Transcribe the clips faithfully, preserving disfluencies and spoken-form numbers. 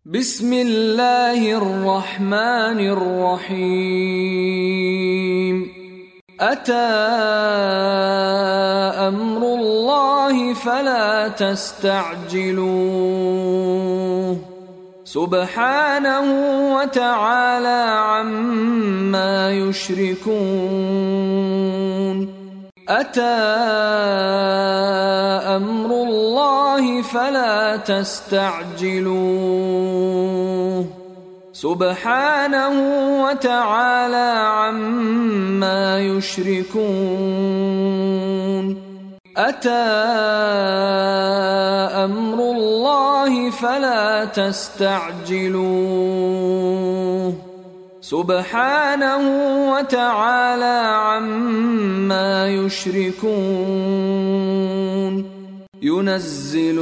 بسم الله الرحمن الرحيم. أتى أمر الله فلا تستعجلوه سبحانه وتعالى عما يشركون. أتى أمر الله فلا تستعجلوه سبحانه وتعالى عما يشركون. أتى أمر الله فلا تستعجلوه سبحانه وتعالى عما يشركون. ينزل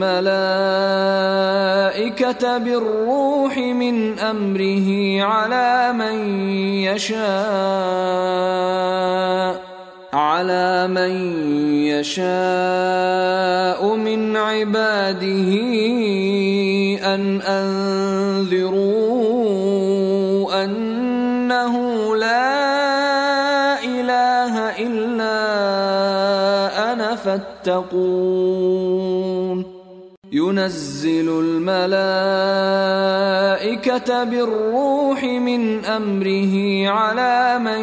الملائكة بالروح من أمره على من يشاء على من يشاء من عباده أن أنذروا أنه لا إله إلا أنا فاتقون. ينزل الملائكة بالروح من أمره على من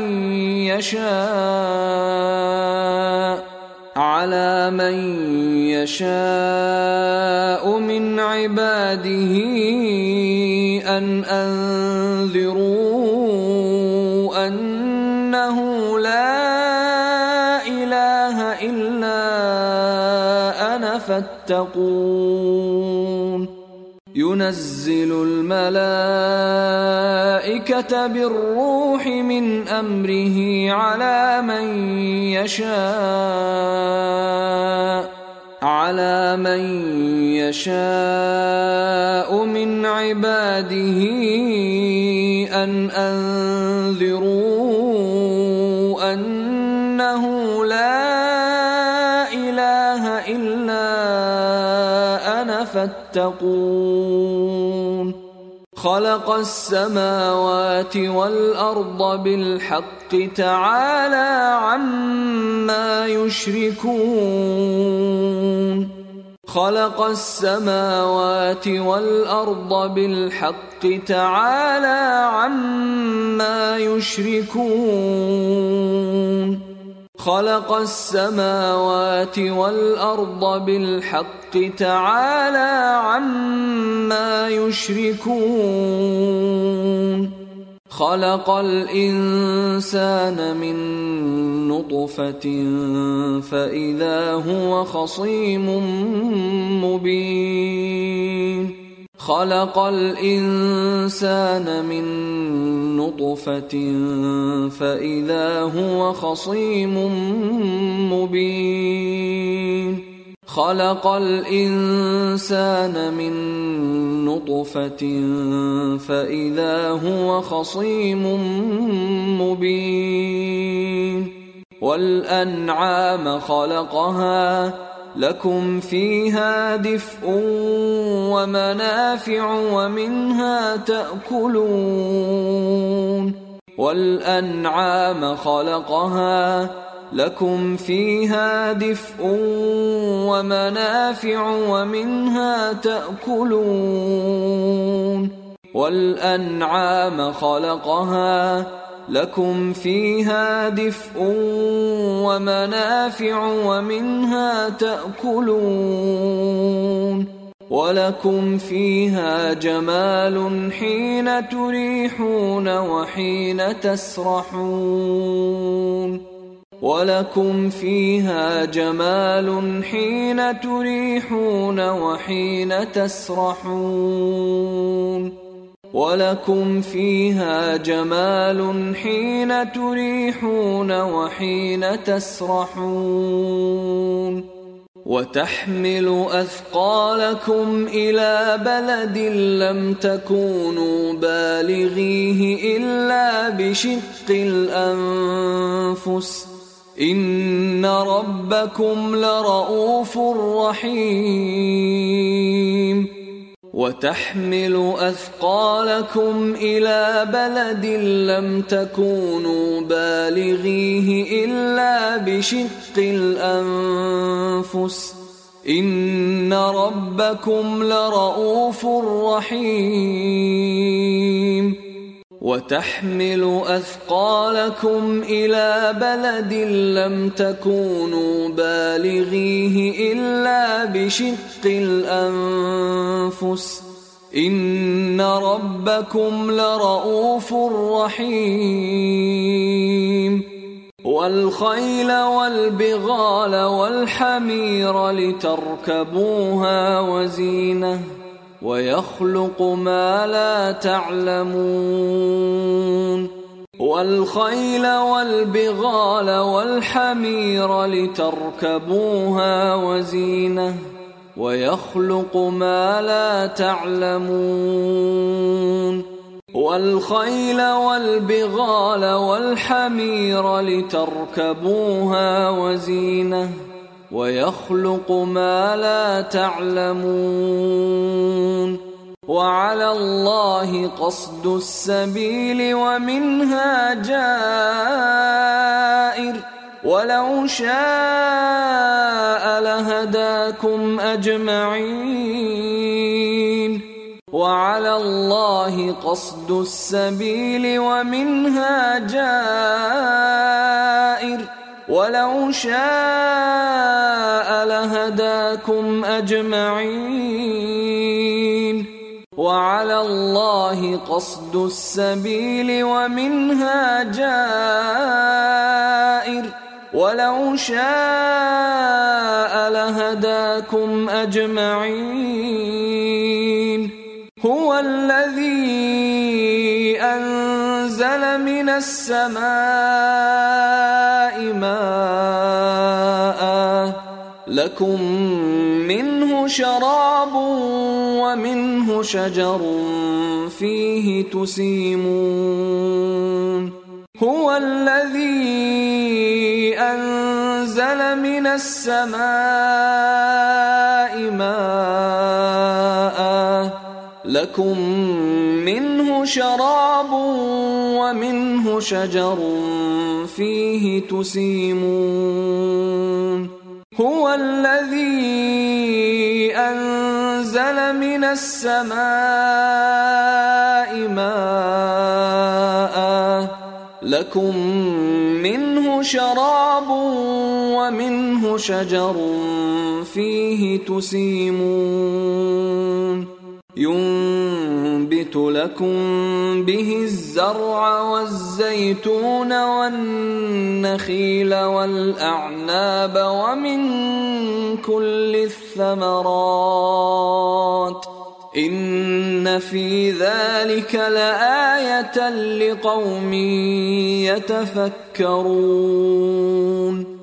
يشاء على من يشاء من عباده أن أنذروا أنه لا إله إلا أنا فاتقون. ينزل الملائكة بالروح من أمره على من يشاء على من يشاء من عباده أن أنذروا أنه لا إله إلا أنا فاتقون. خلق السماوات والأرض بالحق تعالى عما يشركون. خلق السماوات والأرض بالحق تعالى عما يشركون. خلق السماوات والأرض بالحق تعالى عما يشركون. خلق الإنسان من نطفة فإذا هو خصيم مبين. خلق الإنسان من نطفة فإذا هو خصيم مبين. خلق الإنسان من نطفة فإذا هو خصيم مبين. والأنعام خلقها لكم فيها دفء ومنافع ومنها تأكلون. والأنعام خلقها لكم فيها دفء ومنافع ومنها تأكلون. والأنعام خلقها لكم فيها دفء ومنافع ومنها تأكلون. ولكم فيها جمال حين تريحون وحين تسرحون. ولكم فيها جمال حين تريحون وحين تسرحون. ولكم فيها جمال حين تريحون وحين تسرحون. وتحمل أثقالكم إلى بلد لم تكونوا بالغيه إلا بشق الأنفس إن ربكم لرؤوف رحيم. وتحمل أثقالكم إلى بلد لم تكونوا بالغيه إلا بشق الأنفس إن ربكم لرؤوف رحيم وتحمل أثقالكم إلى بلد لم تكونوا بالغيه إلا بشق الأنفس إن ربكم لرؤوف رحيم والخيل والبغال والحمير لتركبوها وزينة ويخلق ما لا تعلمون والخيل والبغال والحمير لتركبوها وزينة ويخلق ما لا تعلمون والخيل والبغال والحمير لتركبوها وزينة ويخلق ما لا تعلمون وعلى الله قصد السبيل ومنها جائر ولو شاء لهداكم أجمعين وعلى الله قصد السبيل ومنها جائر ولو شاء لهداكم أجمعين وعلى الله قصد السبيل ومنها جائر ولو شاء لهداكم أجمعين هو الذي أنزل من السماء ماء لكم منه شراب ومنه شجر فيه تسيمون هو الذي أنزل من السماء ماء لكم منه شراب ومنه شجر فيه تسيمون هو الذي أنزل من السماء ماء لكم منه شراب ومنه شجر فيه تسيمون ينبت لكم به الزرع والزيتون والنخيل والأعناب ومن كل الثمرات إن في ذلك لآية لقوم يتفكرون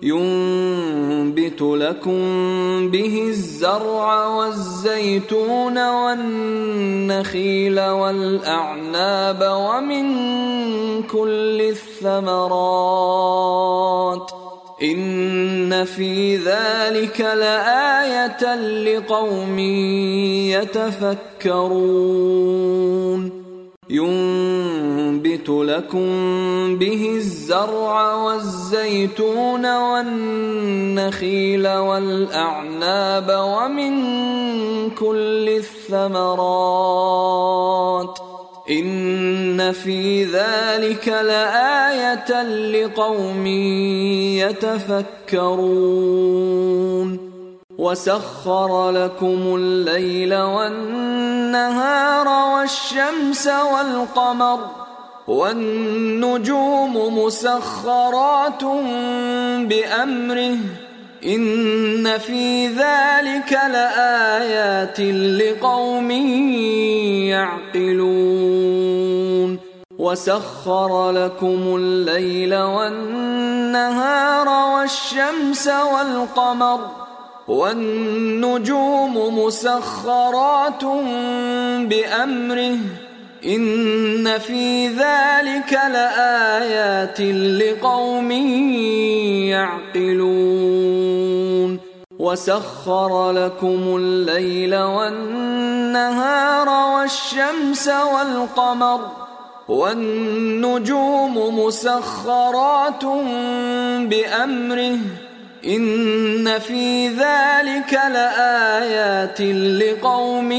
ينبت لكم به الزرع والزيتون والنخيل والأعناب ومن كل الثمرات إن في ذلك لآية لقوم يتفكرون ينبت لكم به الزرع والزيتون والنخيل والأعناب ومن كل الثمرات إن في ذلك لآية لقوم يتفكرون وسخر لكم الليل والنهار والشمس والقمر والنجوم مسخرات بأمره إن في ذلك لآيات لقوم يعقلون وسخر لكم الليل والنهار والشمس والقمر والنجوم مسخرات بأمره إن في ذلك لآيات لقوم يعقلون وسخر لكم الليل والنهار والنهار والشمس والقمر والنجوم مسخرات بأمره إن في ذلك لآيات لقوم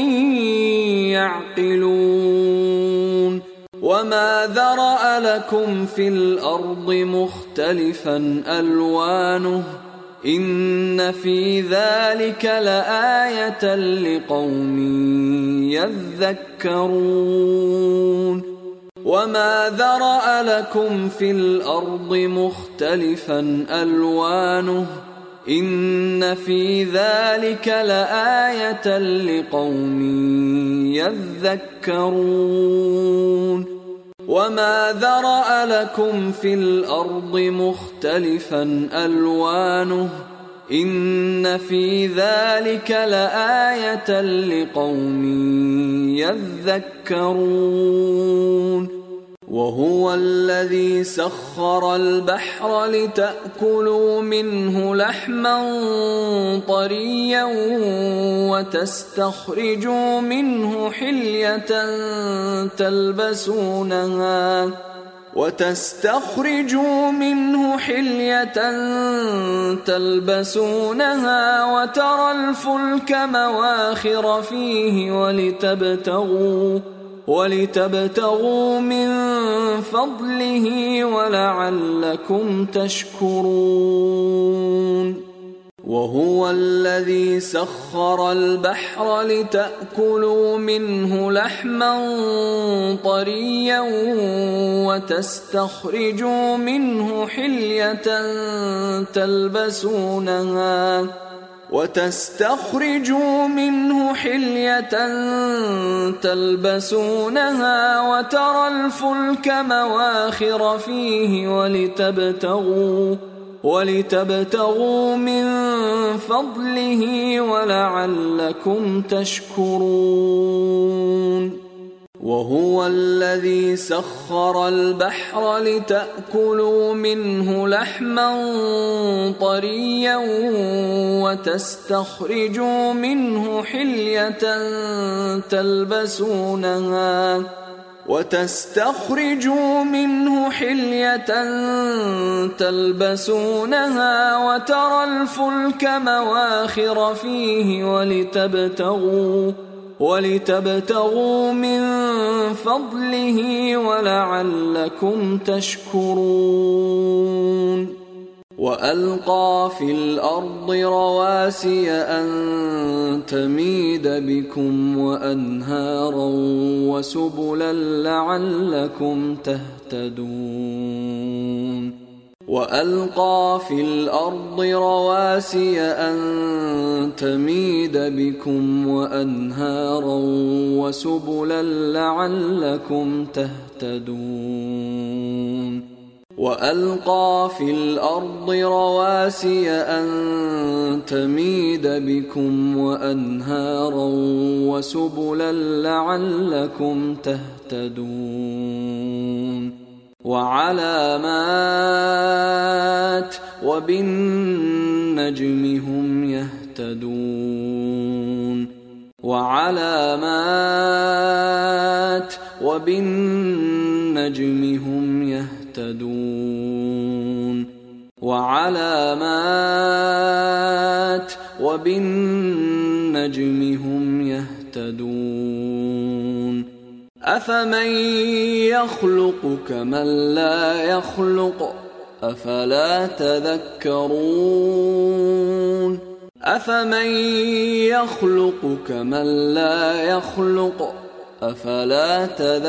يعقلون وما ذرأ لكم في الأرض مختلفا ألوانه إن في ذلك لآية لقوم يذكرون وما ذرأ لكم في الأرض مختلفا ألوانه إن في ذلك لآية لقوم يذكرون وما ذرأ لكم في الأرض مختلفا ألوانه إن في ذلك لآية لقوم يذكرون وهو الذي سخر البحر لتأكلوا منه لحما طريا وتستخرجوا منه حلية تلبسونها وتستخرجوا منه حلية تلبسونها وترى الفلك مواخر فيه ولتبتغوا ولتبتغوا من فضله ولعلكم تشكرون وهو الذي سخر البحر لتأكلوا منه لحما طريا وتستخرجوا منه حلية تلبسونها وتستخرجوا منه حلية تلبسونها وترى الفلك مواخر فيه ولتبتغوا ولتبتغوا من فضله ولعلكم تشكرون وهو الذي سخر البحر لتأكلوا منه لحما طريا وتستخرجوا منه حلية تلبسونها وتستخرجوا منه حلية تلبسونها وترى الفلك مواخر فيه ولتبتغوا ولتبتغوا من فضله ولعلكم تشكرون وألقى في الأرض رواسي أن تميد بكم وأنهارا وسبلا لعلكم تهتدون وألقى في الأرض رواسي أن تميد بكم وأنهارا وسبلا لعلكم تهتدون وألقى في الأرض رواسي أن تميد بكم وأنهارا وسبلا لعلكم تهتدون وعلامات وبالنجم هم يهتدون وعلامات وبالنجم هم يهتدون وعلامات وبالنجم هم يهتدون أفمن يخلق كمن لا يخلق أفلا تذكرون أفمن يخلق كمن لا يخلق أفلا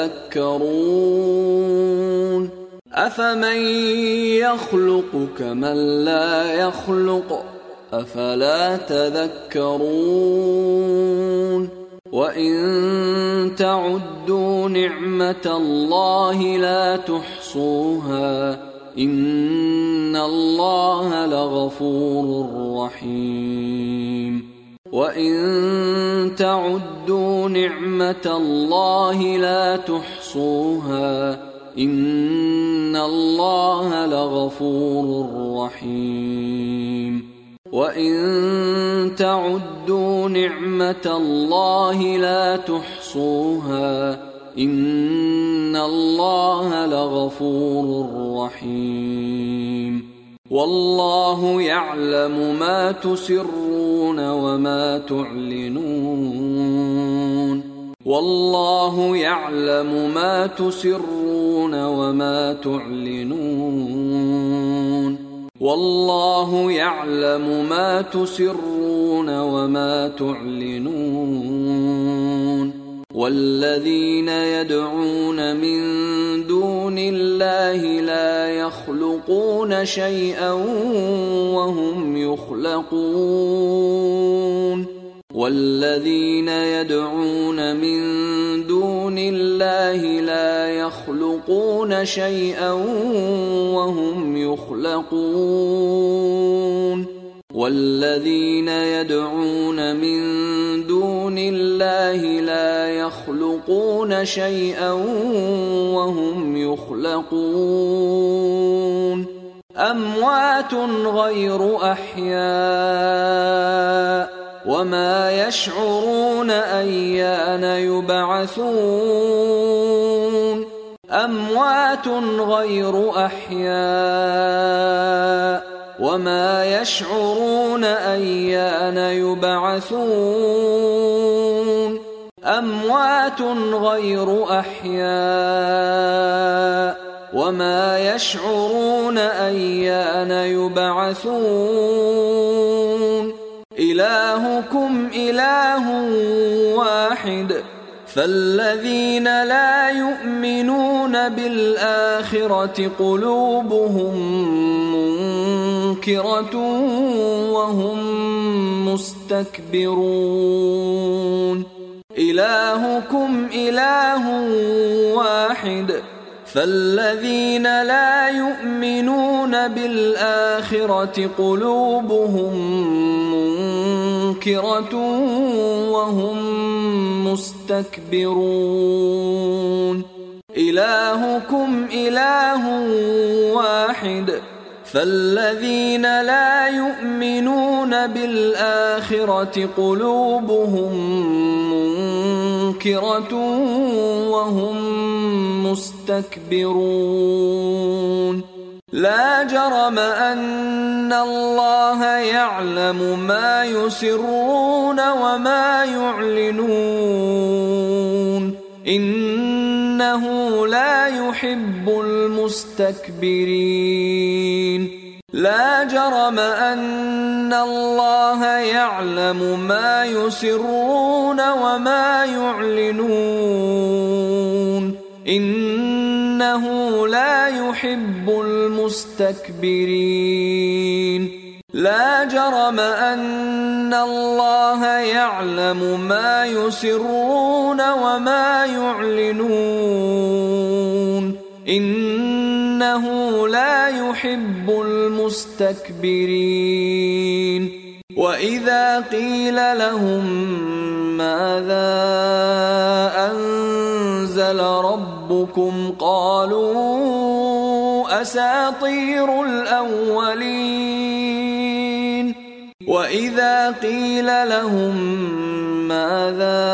تذكرون أفمن يخلق كمن لا يخلق أفلا تذكرون وإن تعدوا نعمة الله لا تحصوها إن الله لغفور رحيم وإن تعدوا نعمة الله لا تحصوها إن الله لغفور رحيم وإن تعدوا نعمة الله لا تحصوها إن الله لغفور رحيم والله يعلم ما تسرون وما تعلنون والله يعلم ما تسرون وما تعلنون والله يعلم ما تسرون وما تعلنون والذين يدعون من دون الله لا يخلقون شيئا وهم يخلقون والذين يدعون من دون الله لا يخلقون شيئا وهم يخلقون والذين يدعون من دون الله لا يخلقون شيئا وهم يخلقون أموات غير أحياء وما يشعرون أيان يبعثون أموات غير أحياء وما يشعرون أيان يبعثون أموات غير أحياء وما يشعرون أيان يبعثون إلهكم إله واحد فالذين لا يؤمنون بالآخرة قلوبهم منكرة وهم مستكبرون إلهكم إله واحد فالذين لا يؤمنون بالآخرة قلوبهم منكرة وهم مستكبرون إلهكم إله واحد فالذين لا يؤمنون بالآخرة قلوبهم منكرة وهم مستكبرون لا جرم أن الله يعلم ما يسرون وما يعلنون إنه لا يحب المستكبرين لا جرم أن الله يعلم ما يسرون وما يعلنون إنه لا يحب المستكبرين لا جرم أن الله يعلم ما يسرون وما يعلنون إنه لا يحب المستكبرين وإذا قيل لهم ماذا أنزل ربكم قالوا أساطير الأولين وإذا قيل لهم ماذا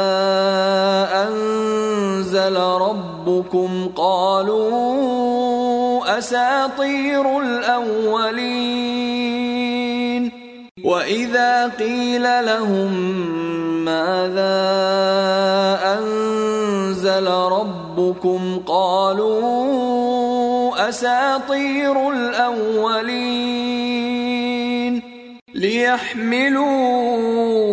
أنزل ربكم قالوا أساطير الأولين وإذا قيل لهم ماذا أنزل ربكم قالوا أساطير الأولين ليحملوا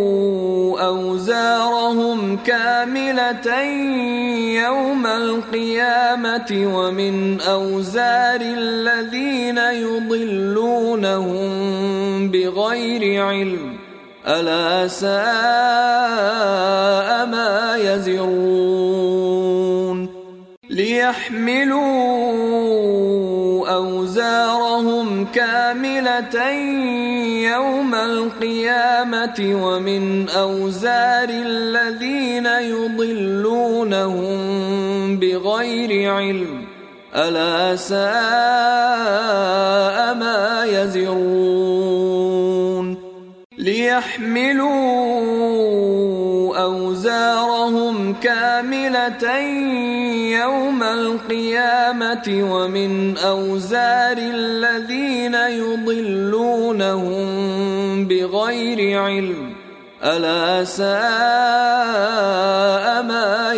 أوزارهم كاملة يوم القيامة ومن أوزار الذين يضلونهم بغير علم ألا ساء ما يزرون ليحملوا أوزارهم كاملة يوم القيامة ومن أوزار الذين يضلونهم بغير علم ألا ساء ما يزرون ليحملوا أوزارهم كاملة يوم القيامة ومن أوزار الذين يضلونهم بغير علم ألا ساء ما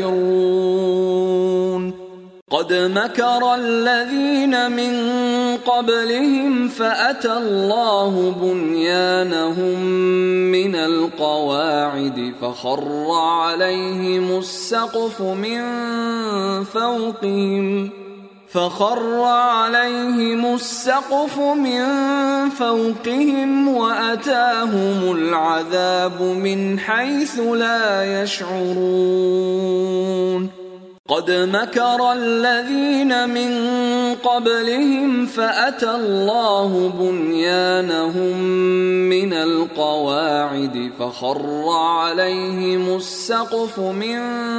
يزرون قد مكر الذين من قبلهم فأتى الله بنيانهم من القواعد فخر عليهم السقف من فوقهم فخر عليهم السقف من فوقهم وأتاهم العذاب من حيث لا يشعرون قد مكر الذين من قبلهم فأتى الله بنيانهم من القواعد فخر عليهم السقف من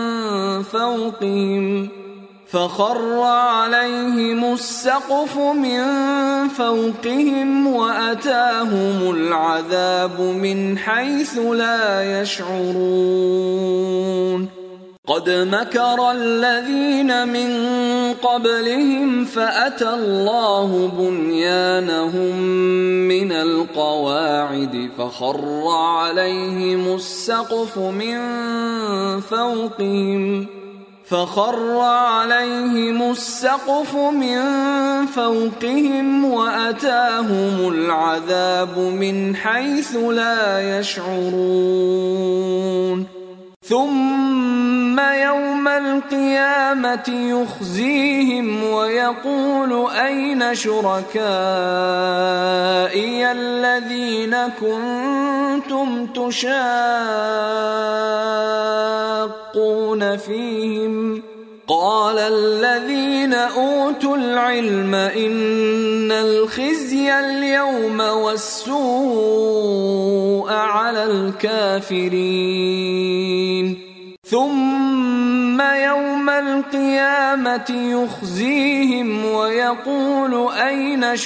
فوقهم فخر عليهم السقف من فوقهم وأتاهم العذاب من حيث لا يشعرون قد مكر الذين من قبلهم فأتى الله بنيانهم من القواعد فخر عليهم السقف من فوقهم فخر عليهم السقف من فوقهم وأتاهم العذاب من حيث لا يشعرون ثم يوم القيامة يخزيهم ويقول أين شركائي الذين كنتم تشاقون فيهم قال الذين أوتوا العلم إن الخزي اليوم والسوء على الكافرين ثم يوم القيامة يخزيهم ويقول أين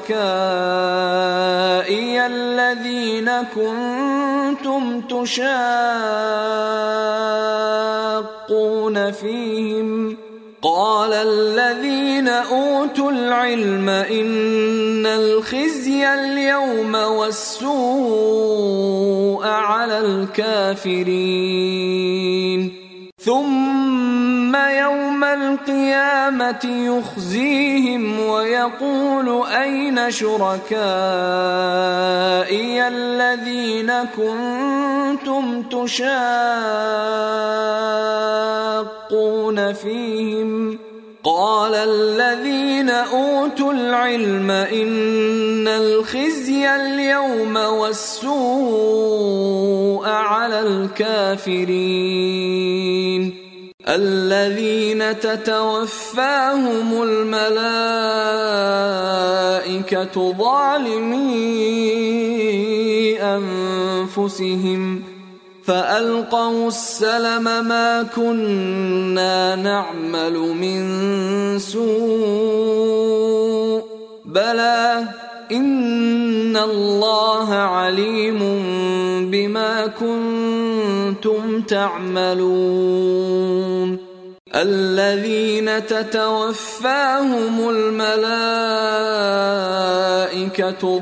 شركائي الذين كنتم تشاقون فيهم قال الذين أوتوا العلم إن الخزي اليوم والسوء على الكافرين ثم يوم القيامة يخزيهم ويقول أين شركائي الذين كنتم تشاقون فيهم قال الذين أوتوا العلم إن الخزي اليوم والسوء على الكافرين الذين تتوفاهم الملائكة ظالمي أنفسهم فألقوا السلم ما كنا نعمل من سوء بلى إن الله عليم بما كنتم تعملون الذين تتوفاهم الملائكة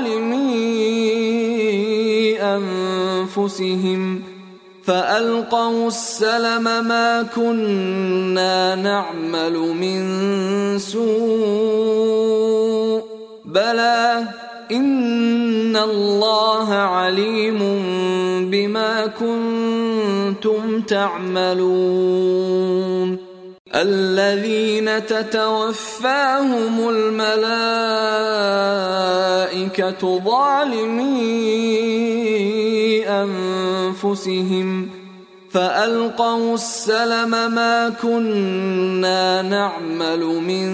ظالمي أنفسهم فألقوا السلم ما كنا نعمل من سوء بلى إن الله عليم بما كنتم تعملون الذين تتوفاهم الملائكة ظالمي أنفسهم فألقوا السلم ما كنا نعمل من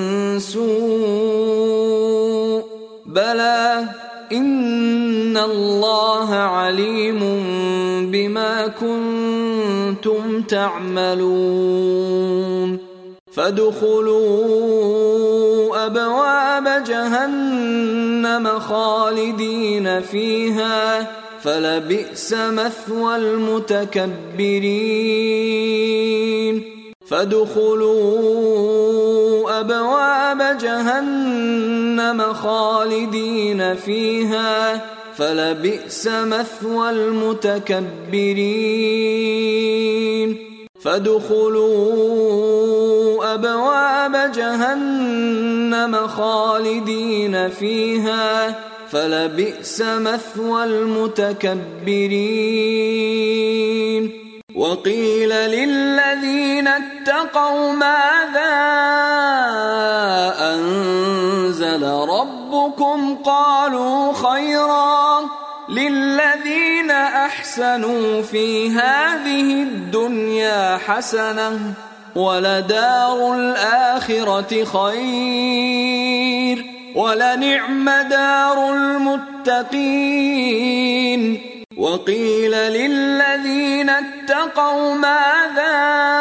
سوء بلى إن الله عليم بما كنتم تعملون فادخلوا أبواب جهنم خالدين فيها فلبئس مثوى المتكبرين فادخلوا أبواب جهنم خالدين فيها فلبئس مثوى المتكبرين فادخلوا أبواب جهنم خالدين فيها فلبئس مثوى المتكبرين وقيل للذين اتقوا ماذا أنزل ربكم قالوا خيرا للذين أحسنوا في هذه الدنيا حسنة ولدار الآخرة خير ولنعم دار المتقين وقيل للذين اتقوا ماذا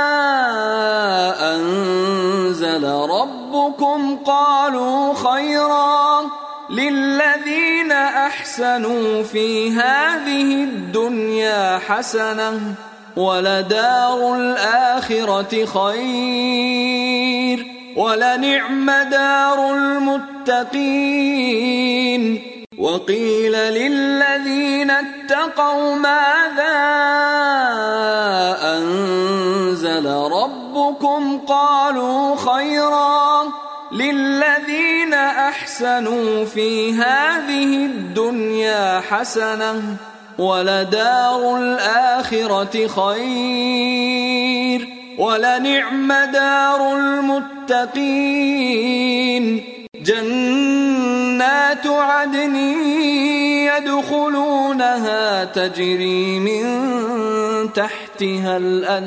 أنزل ربكم قالوا خيرا للذين أحسنوا في هذه الدنيا حسنة ولدار الآخرة خير ولنعم دار المتقين وقيل للذين اتقوا ماذا أنزل ربكم قالوا خيرا للذين أحسنوا في هذه الدنيا حسنة ولدار الآخرة خير ولنعم دار المتقين جنات عدن يدخلونها تجري من تحتها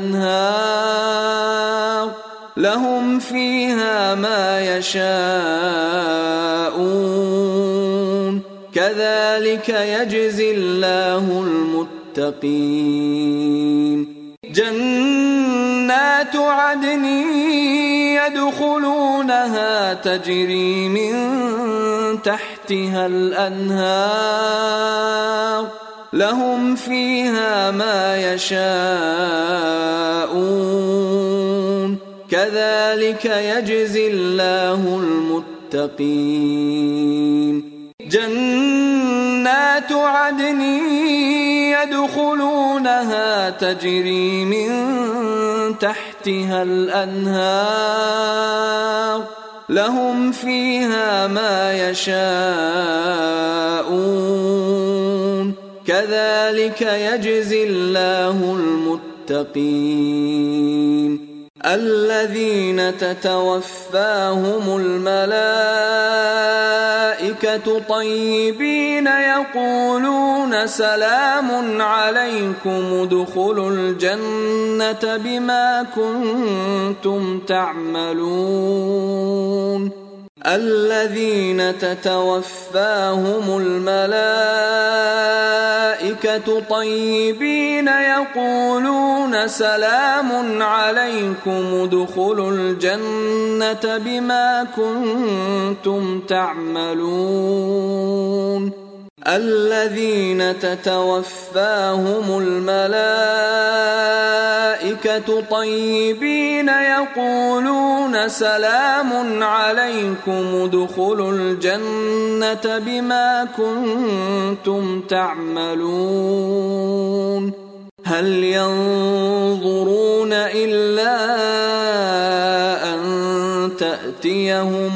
الأنهار لهم فيها ما يشاءون كذلك يجزي الله المتقين جنات عدن يدخلونها تجري من تحتها الأنهار لهم فيها ما يشاءون كذلك يجزي الله المتقين جنات عدن يدخلونها تجري من تحتها الأنهار لهم فيها ما يشاءون كذلك يجزي الله المتقين الذين تتوفاهم الملائكة طيبين يقولون سلام عليكم ادخلوا الجنة بما كنتم تعملون الذين تتوفاهم الملائكة طيبين يقولون سلام عليكم ادخلوا الجنة بما كنتم تعملون الذين تتوفاهم الملائكة طيبين يقولون سلام عليكم ادخلوا الجنة بما كنتم تعملون هل ينظرون إلا أن تأتيهم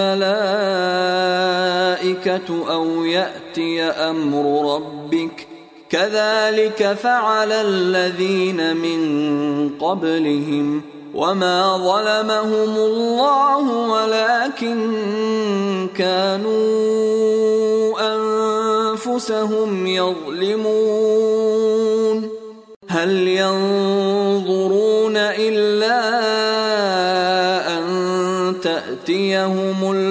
الملائكة أو يأتي أمر ربك كذلك فعل الذين من قبلهم وما ظلمهم الله ولكن كانوا أنفسهم يظلمون هل ينظرون إلا أن تأتيهم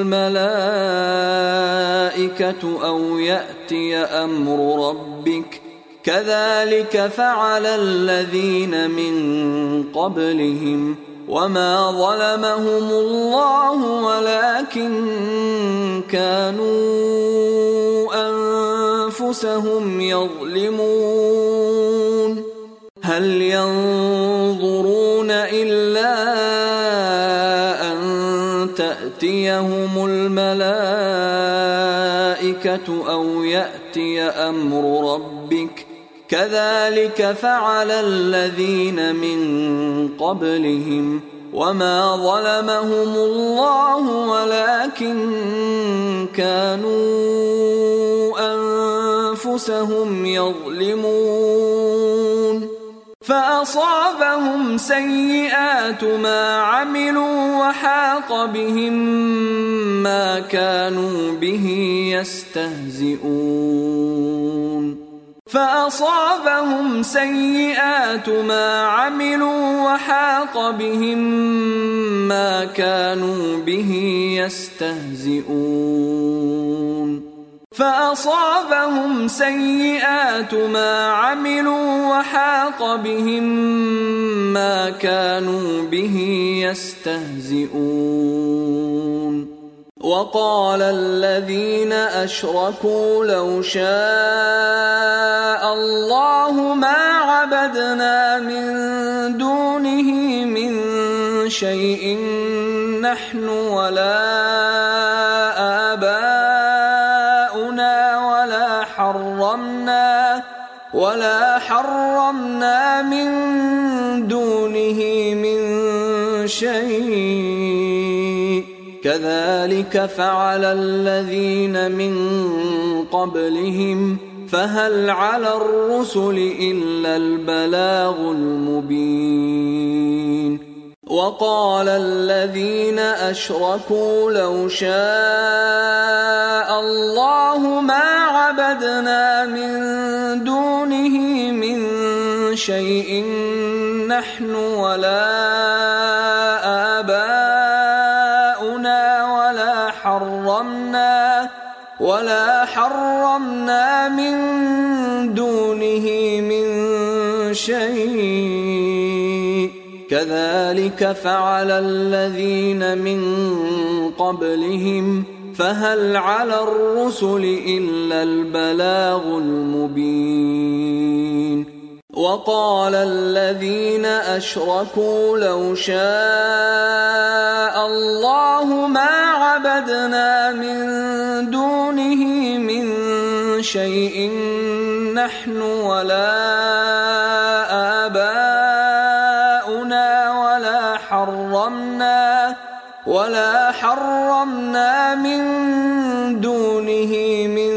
الملائكة أو يأتي أمر ربك كذلك فعل الذين من قبلهم وما ظلمهم الله ولكن كانوا أنفسهم يظلمون هل ينظرون إلا أن تأتيهم الملائكة أو يأتي أمر ربك كذلك فعل الذين من قبلهم وما ظلمهم الله ولكن كانوا أنفسهم يظلمون فأصابهم سيئات ما عملوا وحاق بهم ما كانوا به يستهزئون فأصابهم سيئات ما عملوا وحاق بهم ما كانوا به يستهزئون فأصابهم سيئات ما عملوا وحاق بهم ما كانوا به يستهزئون وقال الذين أشركوا لو شاء الله ما عبدنا من دونه من شيء نحن ولا آباؤنا ولا حرمنا ولا حرمنا من دونه من شيء كذلك فعل الذين من قبلهم فهل على الرسل إلا البلاغ المبين وقال الذين أشركوا لو شاء الله ما عبدنا من دونه من شيء نحن ولا آباؤنا ولا حرمنا ولا حرمنا من دونه من شيء كذلك فعل الذين من قبلهم فهل على الرسل إلا البلاغ المبين وقال الذين أشركوا لو شاء الله ما عبدنا من دونه من شيء نحن ولا آباؤنا ولا حرمنا ولا حرمنا من دونه من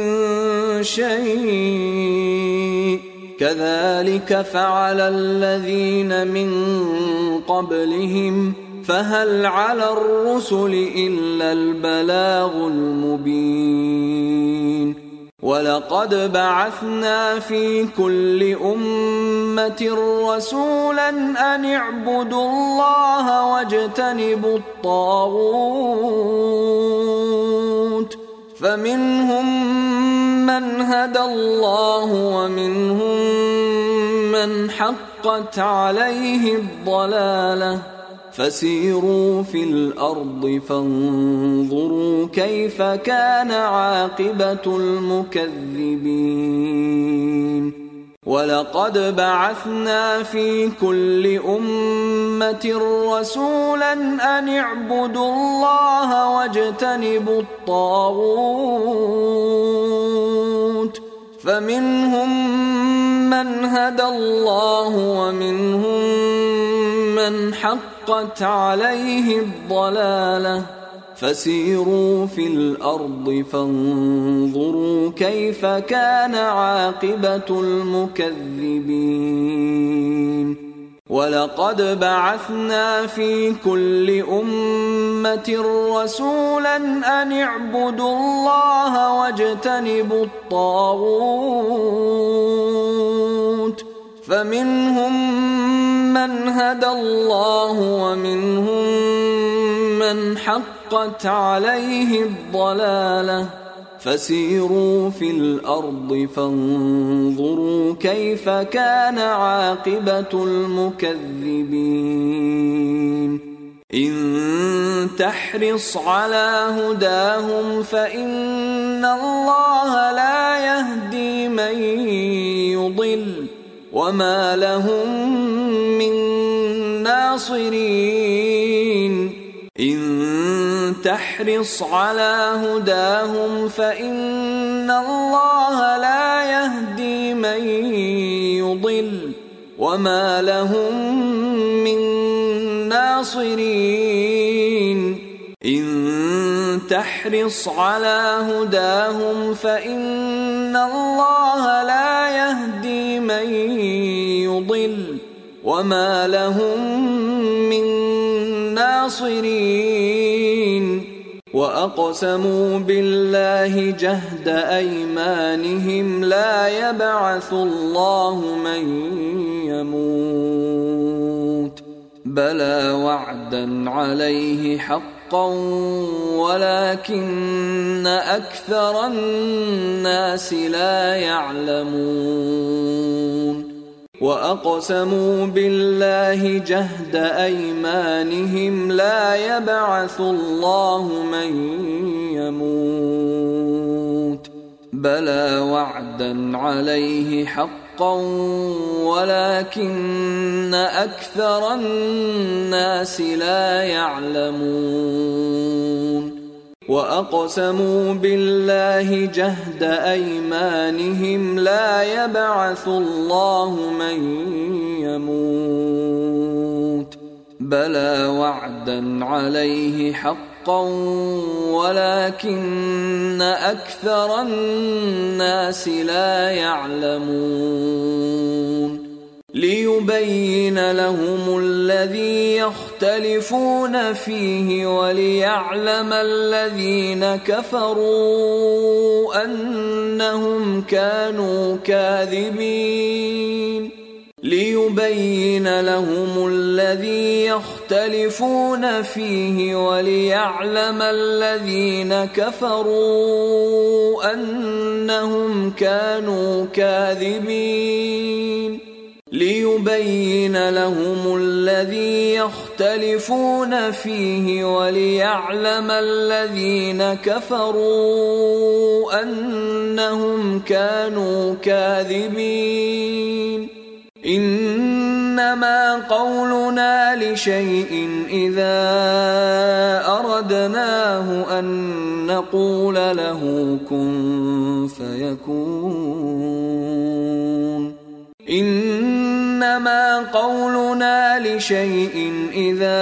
شيء كذلك فعل الذين من قبلهم فهل على الرسل إلا البلاغ المبين ولقد بعثنا في كل أمة رسولا أن اعبدوا الله واجتنبوا الطاغوت فمنهم من هدى الله ومنهم من حقت عليه الضلالة فسيروا في الأرض فانظروا كيف كان عاقبة المكذبين ولقد بعثنا في كل أمة رسولا أن اعبدوا الله واجتنبوا الطاغوت فمنهم من هدى الله ومنهم من حقت عليه الضلالة فسيروا في الأرض فانظروا كيف كان عاقبة المكذبين ولقد بعثنا في كل أمة رسولا أن اعبدوا الله واجتنبوا الطاغوت فمنهم من هدى الله ومنهم من حقت عليه الضلالة فسيروا في الأرض فانظروا كيف كان عاقبة المكذبين تحرص على هداهم فإن الله لا يهدي من يضل وما لهم من ناصرين إن تحرص على هداهم فإن الله لا يهدي من يضل وما لهم من ناصرين إن تحرص على هداهم فإن الله لا يهدي من يضل وما لهم من ناصرين وأقسموا بالله جهد أيمانهم لا يبعث الله من يموت بلى وعدا عليه حقا ولكن أكثر الناس لا يعلمون وأقسموا بالله جهد أيمانهم لا يبعث الله من يموت بلى وعدا عليه حقا ولكن أكثر الناس لا يعلمون وأقسموا بالله جهد أيمانهم لا يبعث الله من يموت بلى وعدا عليه حقا ولكن أكثر الناس لا يعلمون ليبين لهم الذي يختلفون فيه وليعلم الذين كفروا أنهم كانوا كاذبين ليبين لهم الذي يختلفون فيه وليعلم الذين كفروا أنهم كانوا كاذبين ليبين لهم الذي يختلفون فيه وليعلم الذين كفروا أنهم كانوا كاذبين إنما قولنا لشيء إذا أردناه أن نقول له كن فيكون إنما قولنا لشيء إذا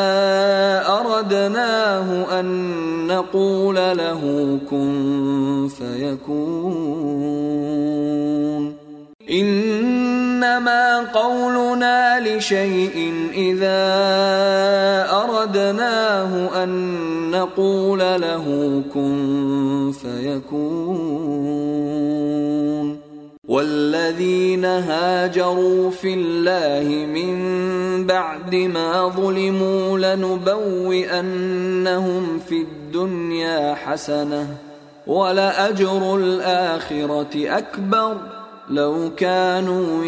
أردناه أن نقول له كن فيكون إنما قولنا لشيء إذا أردناه أن نقول له كن فيكون والذين هاجروا في الله من بعد ما ظلموا لنبوئنهم في الدنيا حسنة ولأجر الآخرة أكبر لو كانوا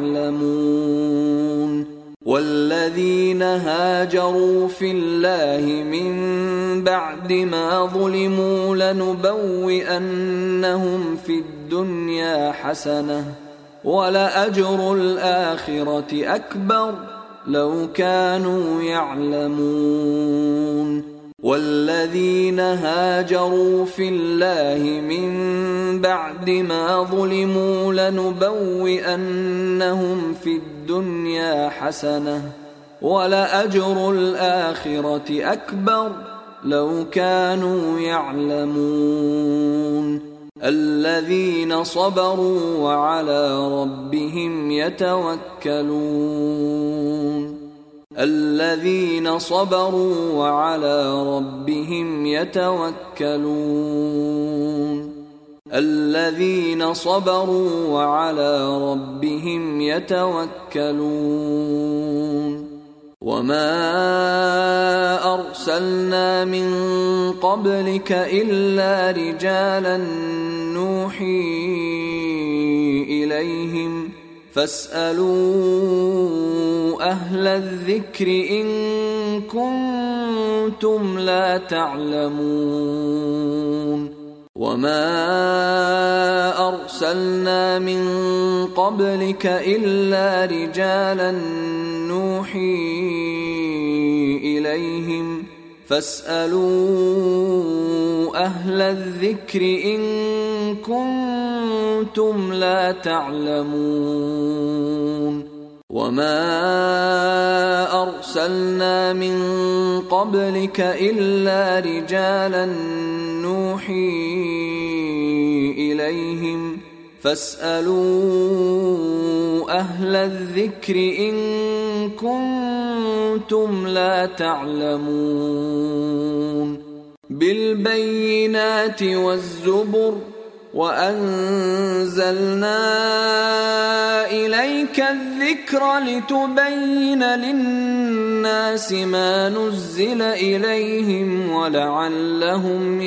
يعلمون والذين هاجروا في الله من بعد ما ظلموا لنبوئنهم في الدنيا حسنة ولأجر الآخرة أكبر لو كانوا يعلمون والذين هاجروا في الله من بعد ما ظلموا لنبوئنهم في الدنيا حسنة ولأجر الآخرة أكبر لو كانوا يعلمون الذين صبروا وعلى ربهم يتوكلون الذين صبروا وعلى ربهم يتوكلون الذين صبروا وعلى ربهم يتوكلون وما أرسلنا من قبلك إلا رجالا نوحي إليهم فاسألوا أهل الذكر إن كنتم لا تعلمون وما أرسلنا من قبلك إلا رجالا نوحي إليهم فاسألوا أهل الذكر إن كنتم لا تعلمون وما أرسلنا من قبلك إلا رجالا نوحي إليهم فاسألوا أهل الذكر إن كنتم لا تعلمون بالبينات والزبر وأنزلنا إليك الذكر لتبين للناس ما نزل إليهم ولعلهم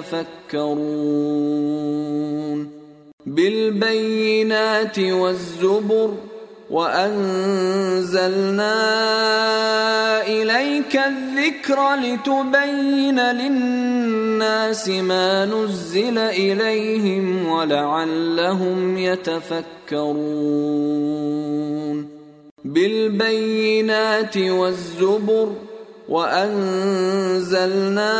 يتفكرون بالبينات والزبر وأنزلنا إليك الذكر لتبين للناس ما نزل إليهم ولعلهم يتفكرون بالبينات والزبر وأنزلنا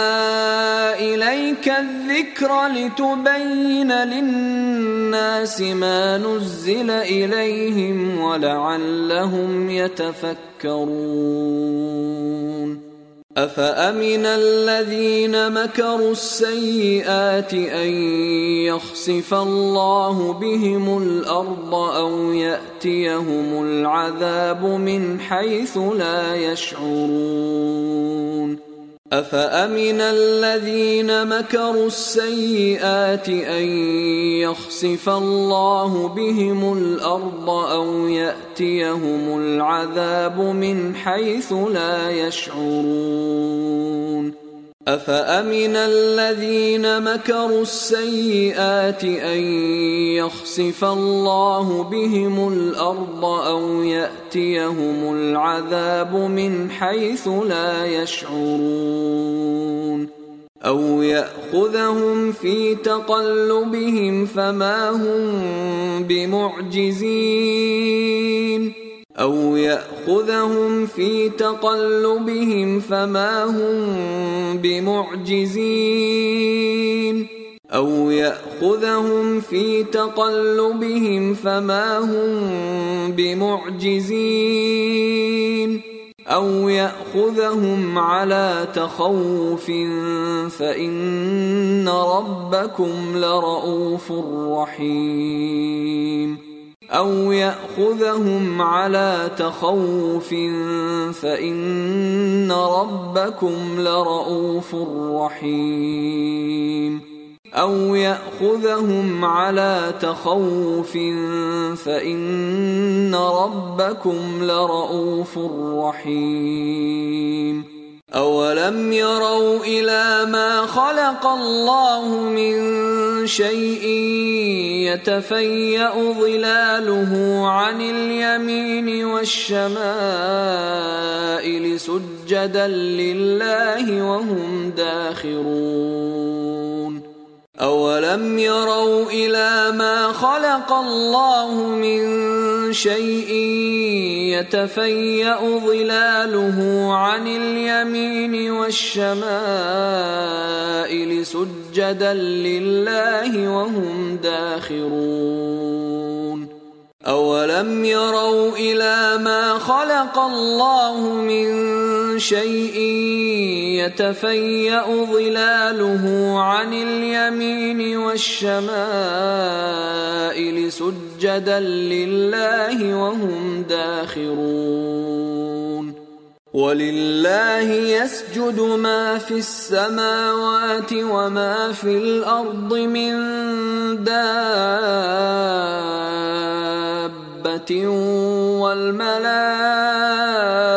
إليك الذكر لتبين للناس ما نزل إليهم ولعلهم يتفكرون أفأمن الذين مكروا السيئات أن يخسف الله بهم الأرض أو يأتيهم العذاب من حيث لا يشعرون أفأمن الذين مكروا السيئات أن يخسف الله بهم الأرض أو يأتيهم العذاب من حيث لا يشعرون أفأمن الذين مكروا السيئات أن يخسف الله بهم الأرض أو يأتيهم العذاب من حيث لا يشعرون أو يأخذهم في تقلبهم فما هم بمعجزين أو يأخذهم في تقلبهم فما هم بمعجزين أو يأخذهم في تقلبهم فما هم بمعجزين أو يأخذهم على تخوف فإن ربكم لرؤوف رحيم أو يأخذهم على تخوف فإن ربكم لرؤوف رحيم أو يأخذهم على تخوف فإن ربكم لرؤوف رحيم أولم يروا إلى ما خلق الله من شيء يتفيأ ظلاله عن اليمين والشمائل سجدا لله وهم داخرون أولم يروا إلى ما خلق الله من شيء يتفيأ ظلاله عن اليمين والشمائل سجدا لله وهم داخرون أولم يروا إلى ما خلق الله من شيء يتفيأ ظلاله عن اليمين والشمائل سجدا لله وهم داخرون ولله يسجد ما في السماوات وما في الأرض من دابة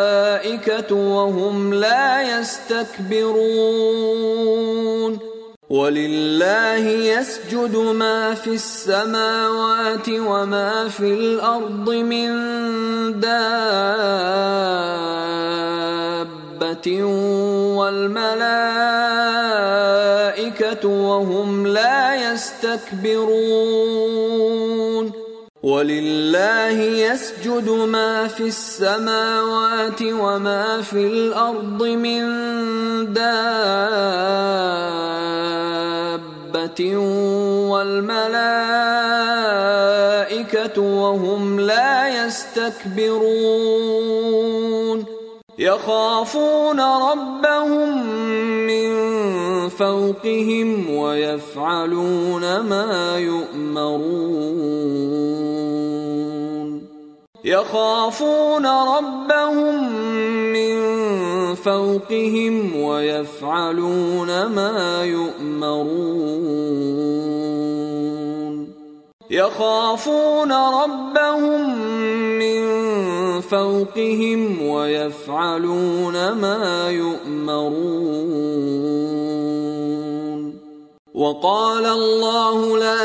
والملائكة وهم لا يستكبرون ولله يسجد ما في السماوات وما في الأرض من دابة والملائكة وهم لا يستكبرون ولله يسجد ما في السماوات وما في الأرض من دابة والملائكة وهم لا يستكبرون يخافون ربهم من فوقهم ويفعلون ما يؤمرون يخافون ربهم من فوقهم ويفعلون ما يؤمرون يخافون ربهم من فوقهم ويفعلون ما يؤمرون وقال الله لا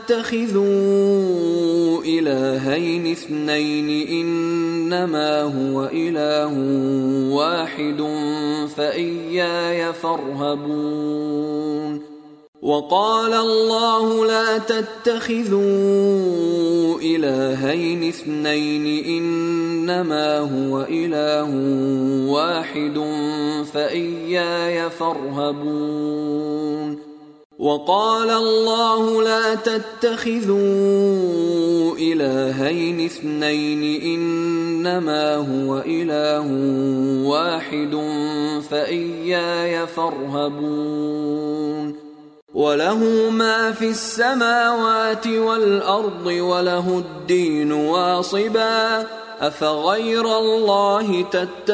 تتخذوا إلهين اثنين إنما هو إله واحد فإياي فارهبون وقال الله لا تتخذوا إلهين اثنين إنما هو إله واحد فإياي فارهبون وقال الله لا تتخذوا إلهين اثنين إنما هو إله واحد فإياي فارهبون وله ما في السماوات والأرض وله الدين واصبا أفغير الله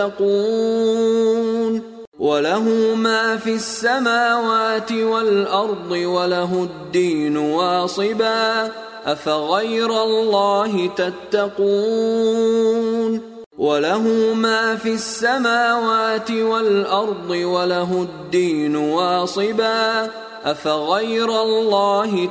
تتقون وله ما في السماوات والأرض وله الدين واصبا أفغير الله تتقون وله ما في السماوات والأرض وله الدين واصبا أفغير الله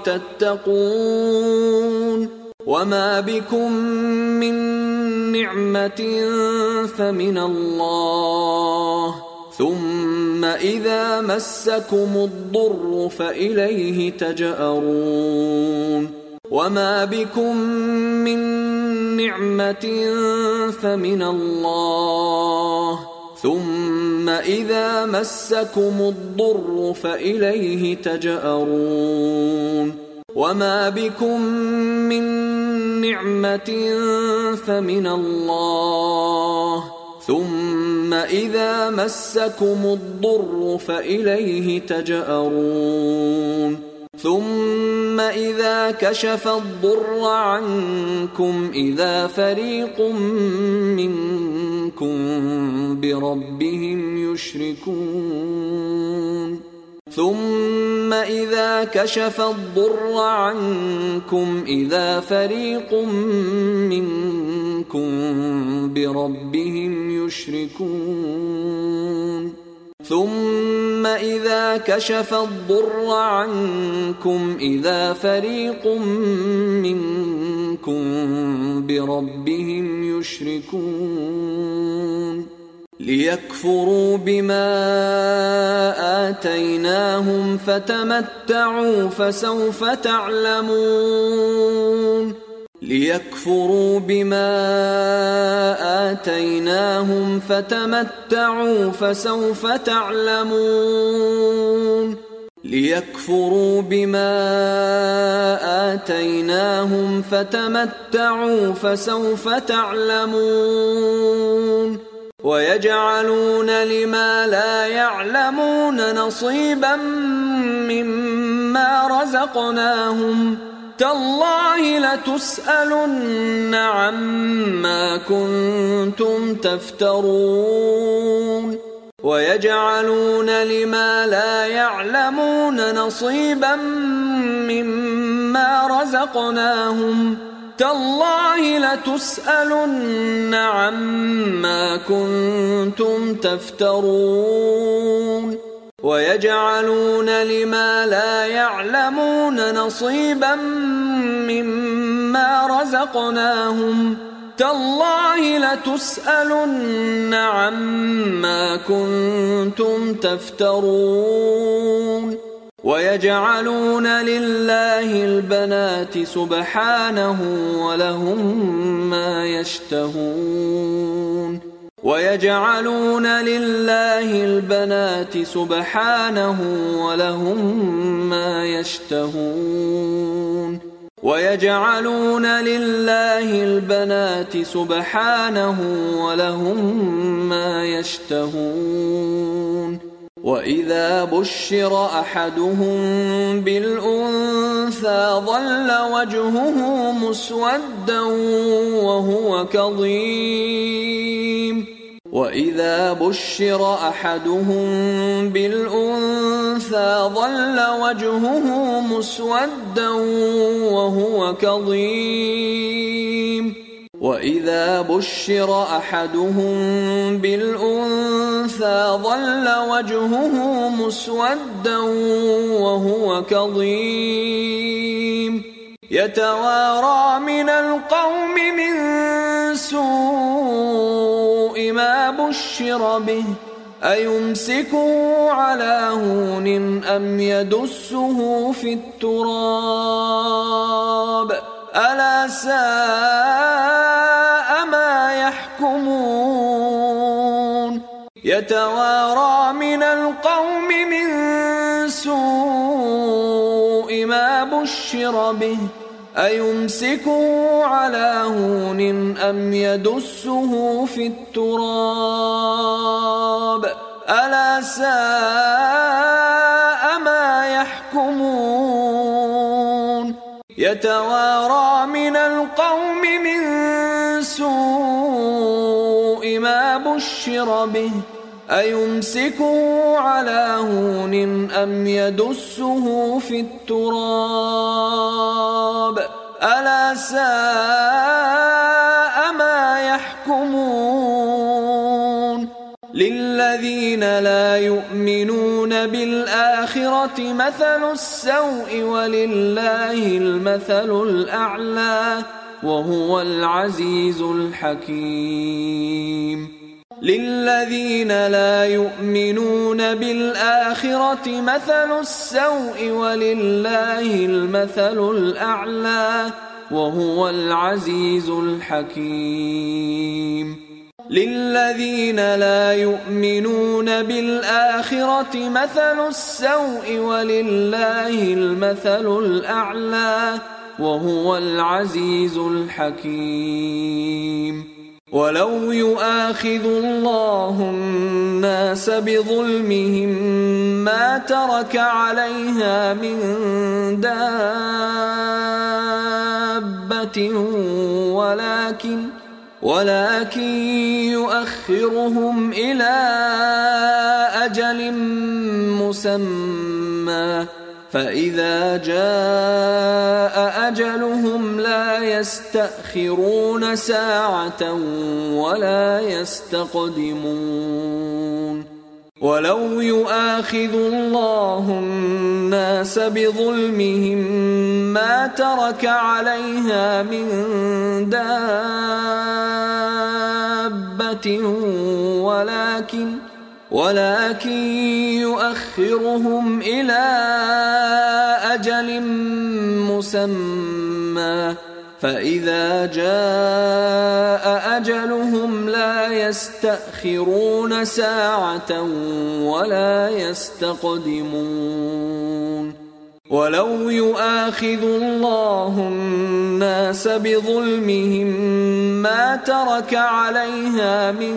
تتقون وما بكم من نعمة فمن الله ثم إذا مسكم الضر فإليه تجأرون وما بكم من نعمة فمن الله ثم إذا مسكم الضر فإليه تجأرون وما بكم من نعمة فمن الله ثم إذا مسكم الضر فإليه تجأرون ثم إذا كشف الضر عنكم إذا فريق منكم بربهم يشركون ثم إذا كشف الضر عنكم إذا فريق منكم بربهم يشركون ثم إذا كشف الضر عنكم إذا فريق منكم بربهم يشركون ليكفروا بما آتيناهم فتمتعوا فسوف تعلمون ليكفروا بما آتيناهم فتمتعوا فسوف تعلمون ليكفروا بما آتيناهم فتمتعوا فسوف تعلمون ويجعلون لما لا يعلمون نصيبا مما رزقناهم تالله لتسألن عما كنتم تفترون ويجعلون لما لا يعلمون نصيبا مما رزقناهم تالله لتسألن عما كنتم تفترون ويجعلون لما لا يعلمون نصيبا مما رزقناهم تالله لتسألن عما كنتم تفترون ويجعلون لله البنات سبحانه ولهم ما يشتهون ويجعلون لله البنات سبحانه ولهم ما يشتهون ويجعلون لله البنات سبحانه ولهم ما يشتهون وإذا بشر أحدهم بالأنثى ظل وجهه مسودا وهو كظيم وإذا بشر أحدهم بالأنثى ظل وجهه مسودا وهو كظيم وإذا بشر أحدهم بالأنثى ظل وجهه مسودا وهو كظيم يتوارى من القوم من سوء ما بشر به أيمسكه على هون أم يدسه في التراب ألا ساء ما يحكمون يتوارى من القوم من سوء ما بشر به أيمسكه على هون أم يدسه في التراب ألا ساء ما يحكمون يتوارى من القوم من سوء ما بشر به أيمسكه على هون أم يدسه في التراب ألا ساء ما يحكمون للذين لا يؤمنون بالآخرة مثل السوء ولله المثل الأعلى وهو العزيز الحكيم للذين لا يؤمنون بالآخرة مثل السوء ولله المثل الأعلى وهو العزيز الحكيم للذين لا يؤمنون بالآخرة مثل السوء ولله المثل الأعلى وهو العزيز الحكيم ولو يؤاخذ الله الناس بظلمهم ما ترك عليها من دابة ولكن ولكن يؤخرهم إلى أجل مسمى فإذا جاء أجلهم لا يستأخرون ساعة ولا يستقدمون ولو يؤاخذ الله الناس بظلمهم ما ترك عليها من دابة ولكن ولكن يؤخرهم إلى أجل مسمى فإذا جاء أجلهم لا يستأخرون ساعة ولا يستقدمون ولو يؤاخذ الله الناس بظلمهم ما ترك عليها من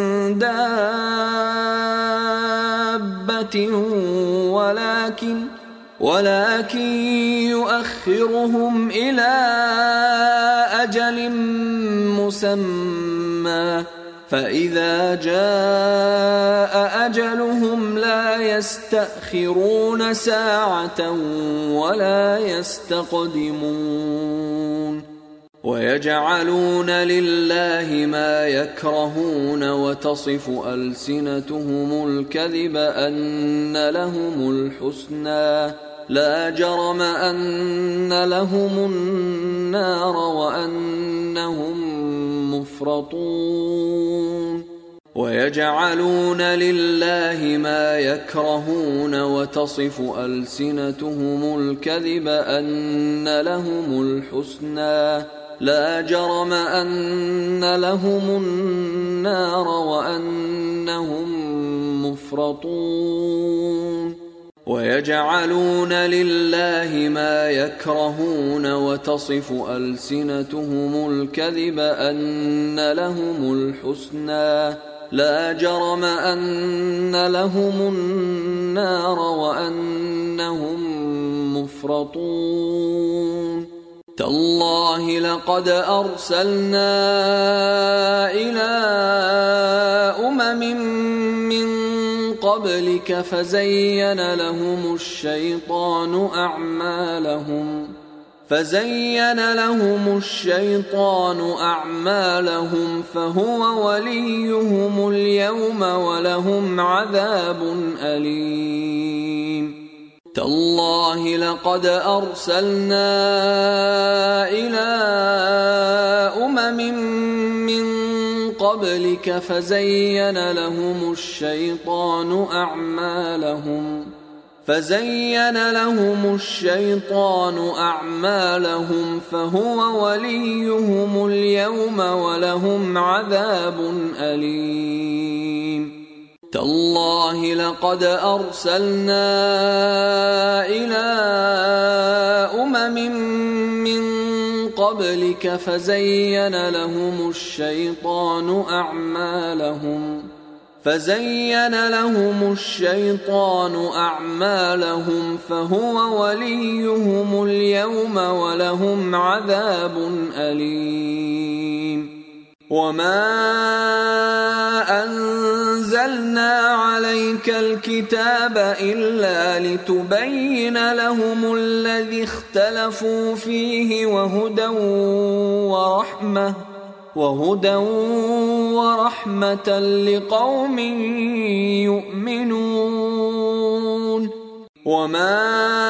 دابة ولكن ولكن يؤخرهم إلى أجل مسمى فإذا جاء أجلهم لا يستأخرون ساعة ولا يستقدمون ويجعلون لله ما يكرهون وتصف ألسنتهم الكذب أن لهم الحسنى لا جرم أن لهم النار وأنهم مفرطون ويجعلون لله ما يكرهون وتصف ألسنتهم الكذب أن لهم الحسنى لا جرم أن لهم النار وأنهم مفرطون ويجعلون لله ما يكرهون وتصف ألسنتهم الكذب أن لهم الحسنى لا جرم أن لهم النار وأنهم مفرطون تالله لقد أرسلنا إلى أمم من قبلك فزين لهم الشيطان أعمالهم فزين لهم الشيطان أعمالهم فهو وليهم اليوم ولهم عذاب أليم تالله لقد أرسلنا إلى أمم من قبلك فزين لهم الشيطان أعمالهم فزين لهم الشيطان أعمالهم فهو وليهم اليوم ولهم عذاب أليم تالله لقد أرسلنا إلى أمم من قبلك فزين لهم الشيطان أعمالهم فزين لهم الشيطان أعمالهم فهو وليهم اليوم ولهم عذاب أليم وما أنزلنا عليك الكتاب إلا لتبين لهم الذي اختلفوا فيه وهدى ورحمة وهدى ورحمة لقوم يؤمنون وما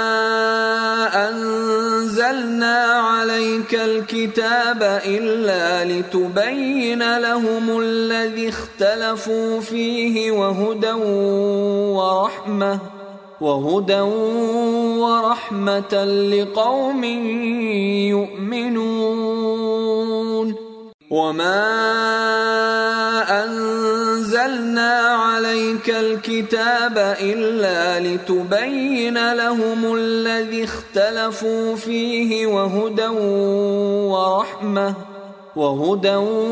أنزلنا عليك الكتاب إلا لتبين لهم الذي اختلفوا فيه وهدى ورحمة وهدى ورحمة لقوم يؤمنون وما أنزلنا عليك الكتاب إلا لتبين لهم الذي اختلفوا فيه وهدى ورحمة وهدى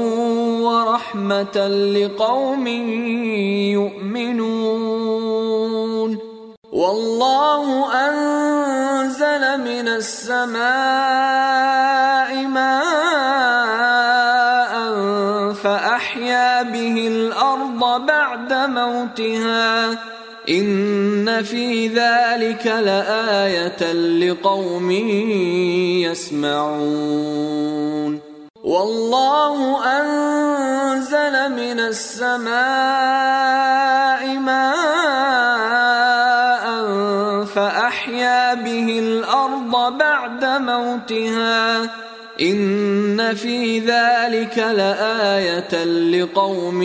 ورحمة لقوم يؤمنون والله أنزل من السماء ماء فأحيا به الأرض بعد موتها إن في ذلك لآية لقوم يسمعون والله أنزل من السماء ماء فأحيا به الأرض بعد موتها إن في ذلك لآية لقوم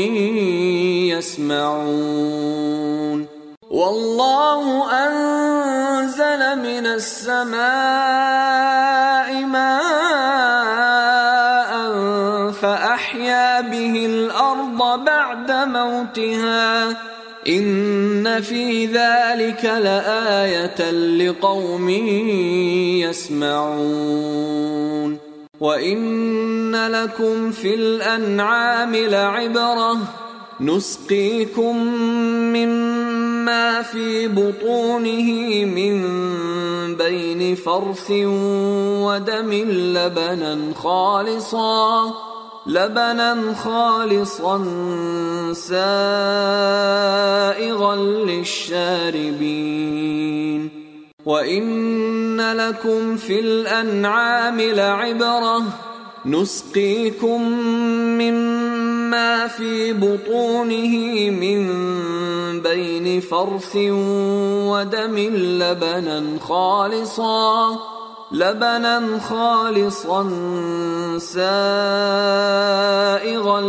يسمعون والله أنزل من السماء ماء فأحيا به الأرض بعد موتها إن في ذلك لآية لقوم يسمعون وإن لكم في الأنعام لعبرة نسقيكم مما في بطونه من بين فرث ودم لبنا خالصا لبنا خالصا سائغا للشاربين وإن لكم في الأنعام لعبرة نسقيكم مما في بطونه من بين فرث ودم لبنا خالصا لبنا خالصا سائغا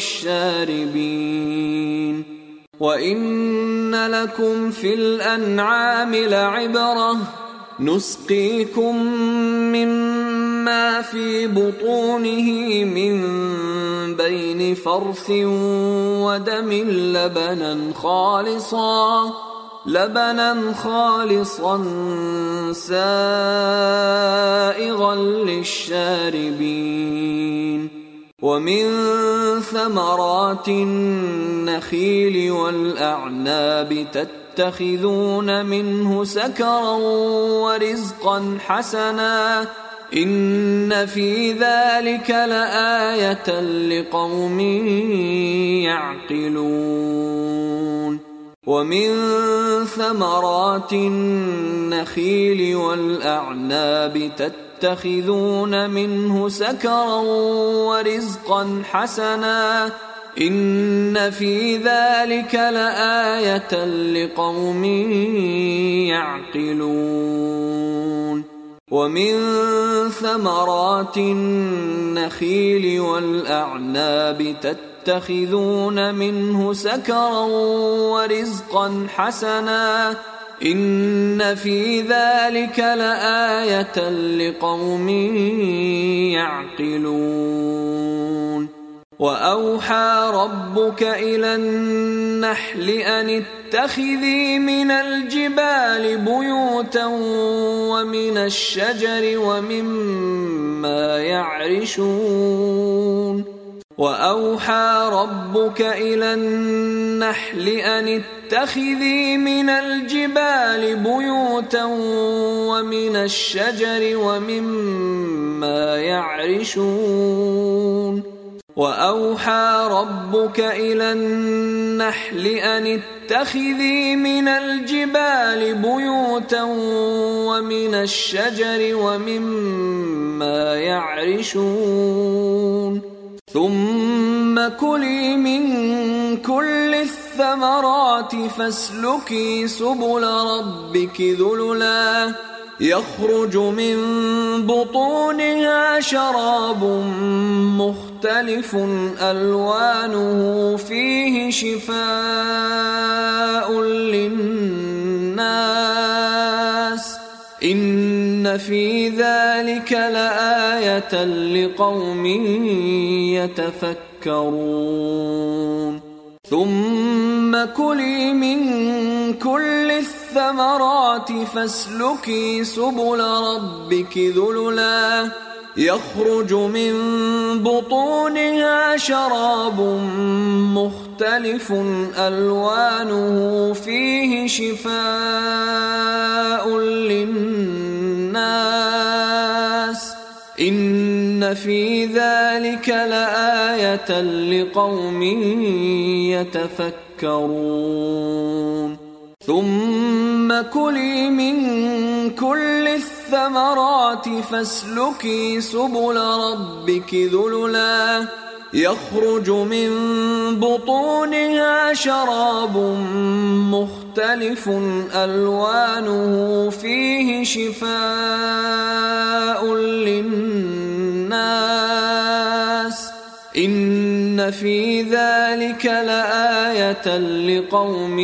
للشاربين وإن لكم في الأنعام لعبرة نسقيكم مما في بطونه من بين فرث ودم لبنا خالصا لبنا خالصا سائغا للشاربين ومن ثمرات النخيل والأعناب تتخذون منه سكرا ورزقا حسنا إن في ذلك لآية لقوم يعقلون ومن ثمرات النخيل والأعناب تتخذون منه سكرا ورزقا حسنا إن في ذلك لآية لقوم يعقلون ومن ثمرات النخيل والأعناب تتخذون منه سكرا ورزقا حسنا إن في ذلك لآية لقوم يعقلون وأوحى ربك إلى النحل أن اتخذي من الجبال بيوتا ومن الشجر ومما يعرشون وأوحى ربك إلى النحل أن اتخذي من الجبال بيوتا ومن الشجر ومما يعرشون وأوحى ربك إلى النحل أن اتخذي من الجبال بيوتا ومن الشجر ومما يعرشون ثم كلي من كل الثمرات فاسلكي سبل ربك ذللا يخرج من بطونها شراب مختلف ألوانه فيه شفاء للناس إن في ذلك لآية لقوم يتفكرون ثم كلي من كل الثمرات فاسلكي سبل ربك ذللا يخرج من بطونها شراب مختلف ألوانه فيه شفاء للناس إن في ذلك لآية لقوم يتفكرون ثم كلي من كل الثمرات فاسلكي سبل ربك ذللا يخرج من بطونها شراب مختلف ألوانه فيه شفاء للناس إن في ذلك لآية لقوم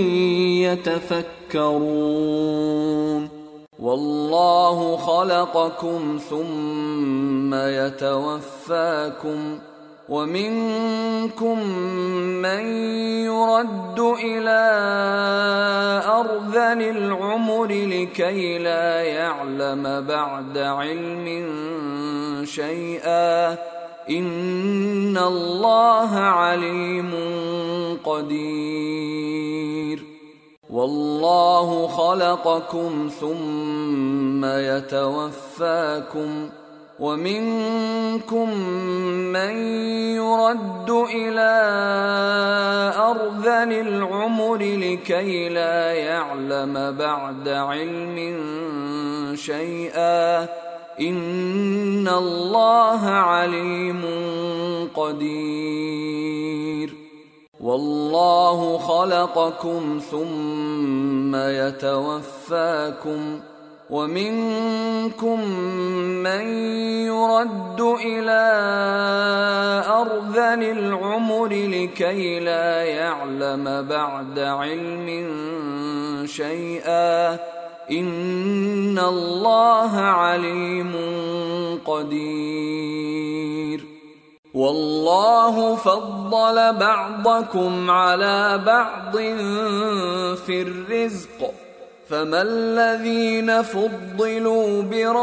يتفكرون والله خلقكم ثم يتوفاكم ومنكم من يرد إلى أرذل العمر لكي لا يعلم بعد علم شيئا إن الله عليم قدير والله خلقكم ثم يتوفاكم ومنكم من يرد إلى أرذل العمر لكي لا يعلم بعد علم شيئا إن الله عليم قدير. والله خلقكم ثم يتوفاكم، ومنكم من يرد إلى أرذل العمر لكي لا يعلم بعد علم شيئا، إن الله عليم قدير. والله فضل بعضكم على بعض في الرزق، فما الذين فضلوا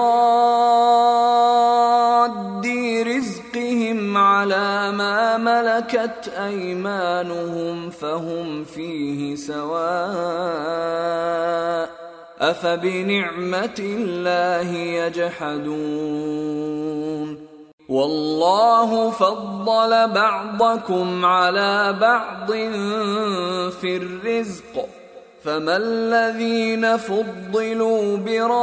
براد رزقهم على ما ملكت أيمانهم فهم فيه سواء، أفبنعمة الله يجحدون. والله فضل بعضكم على بعض في الرزق، فما الذين فضلوا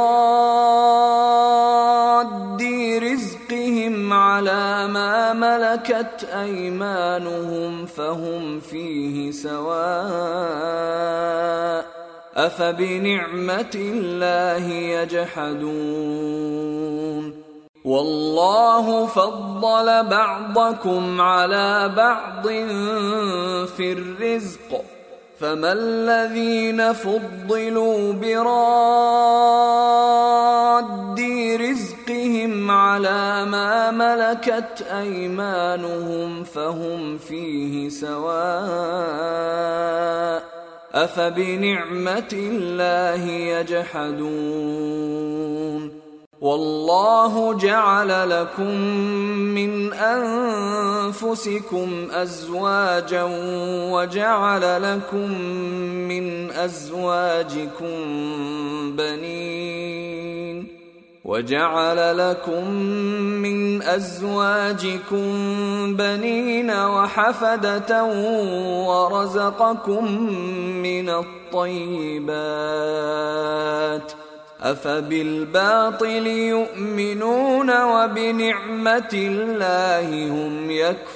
براد رزقهم على ما ملكت أيمانهم فهم فيه سواء، أفبنعمة الله يجحدون. والله فضل بعضكم على بعض في الرزق، فما الذين فضلوا براد رزقهم على ما ملكت أيمانهم فهم فيه سواء، أفبنعمة الله يجحدون. والله جعل لكم من أنفسكم أزواجا وجعل لكم من أزواجكم بنين وجعل لكم من أزواجكم بنين وحفدة ورزقكم من الطيبات، أفبالباطل يؤمنون وبنعمة الله هم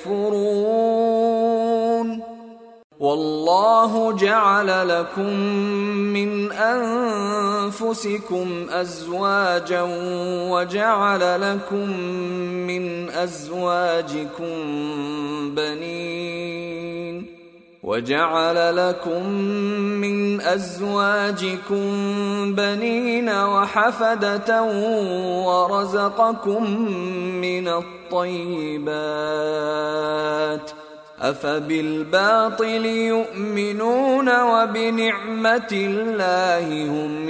يكفرون. والله جعل لكم من أنفسكم أزواجا وجعل لكم من أزواجكم بنين وجعل لكم من أزواجكم بنين وحفدة ورزقكم من الطيبات، أفبالباطل يؤمنون وبنعمة الله هم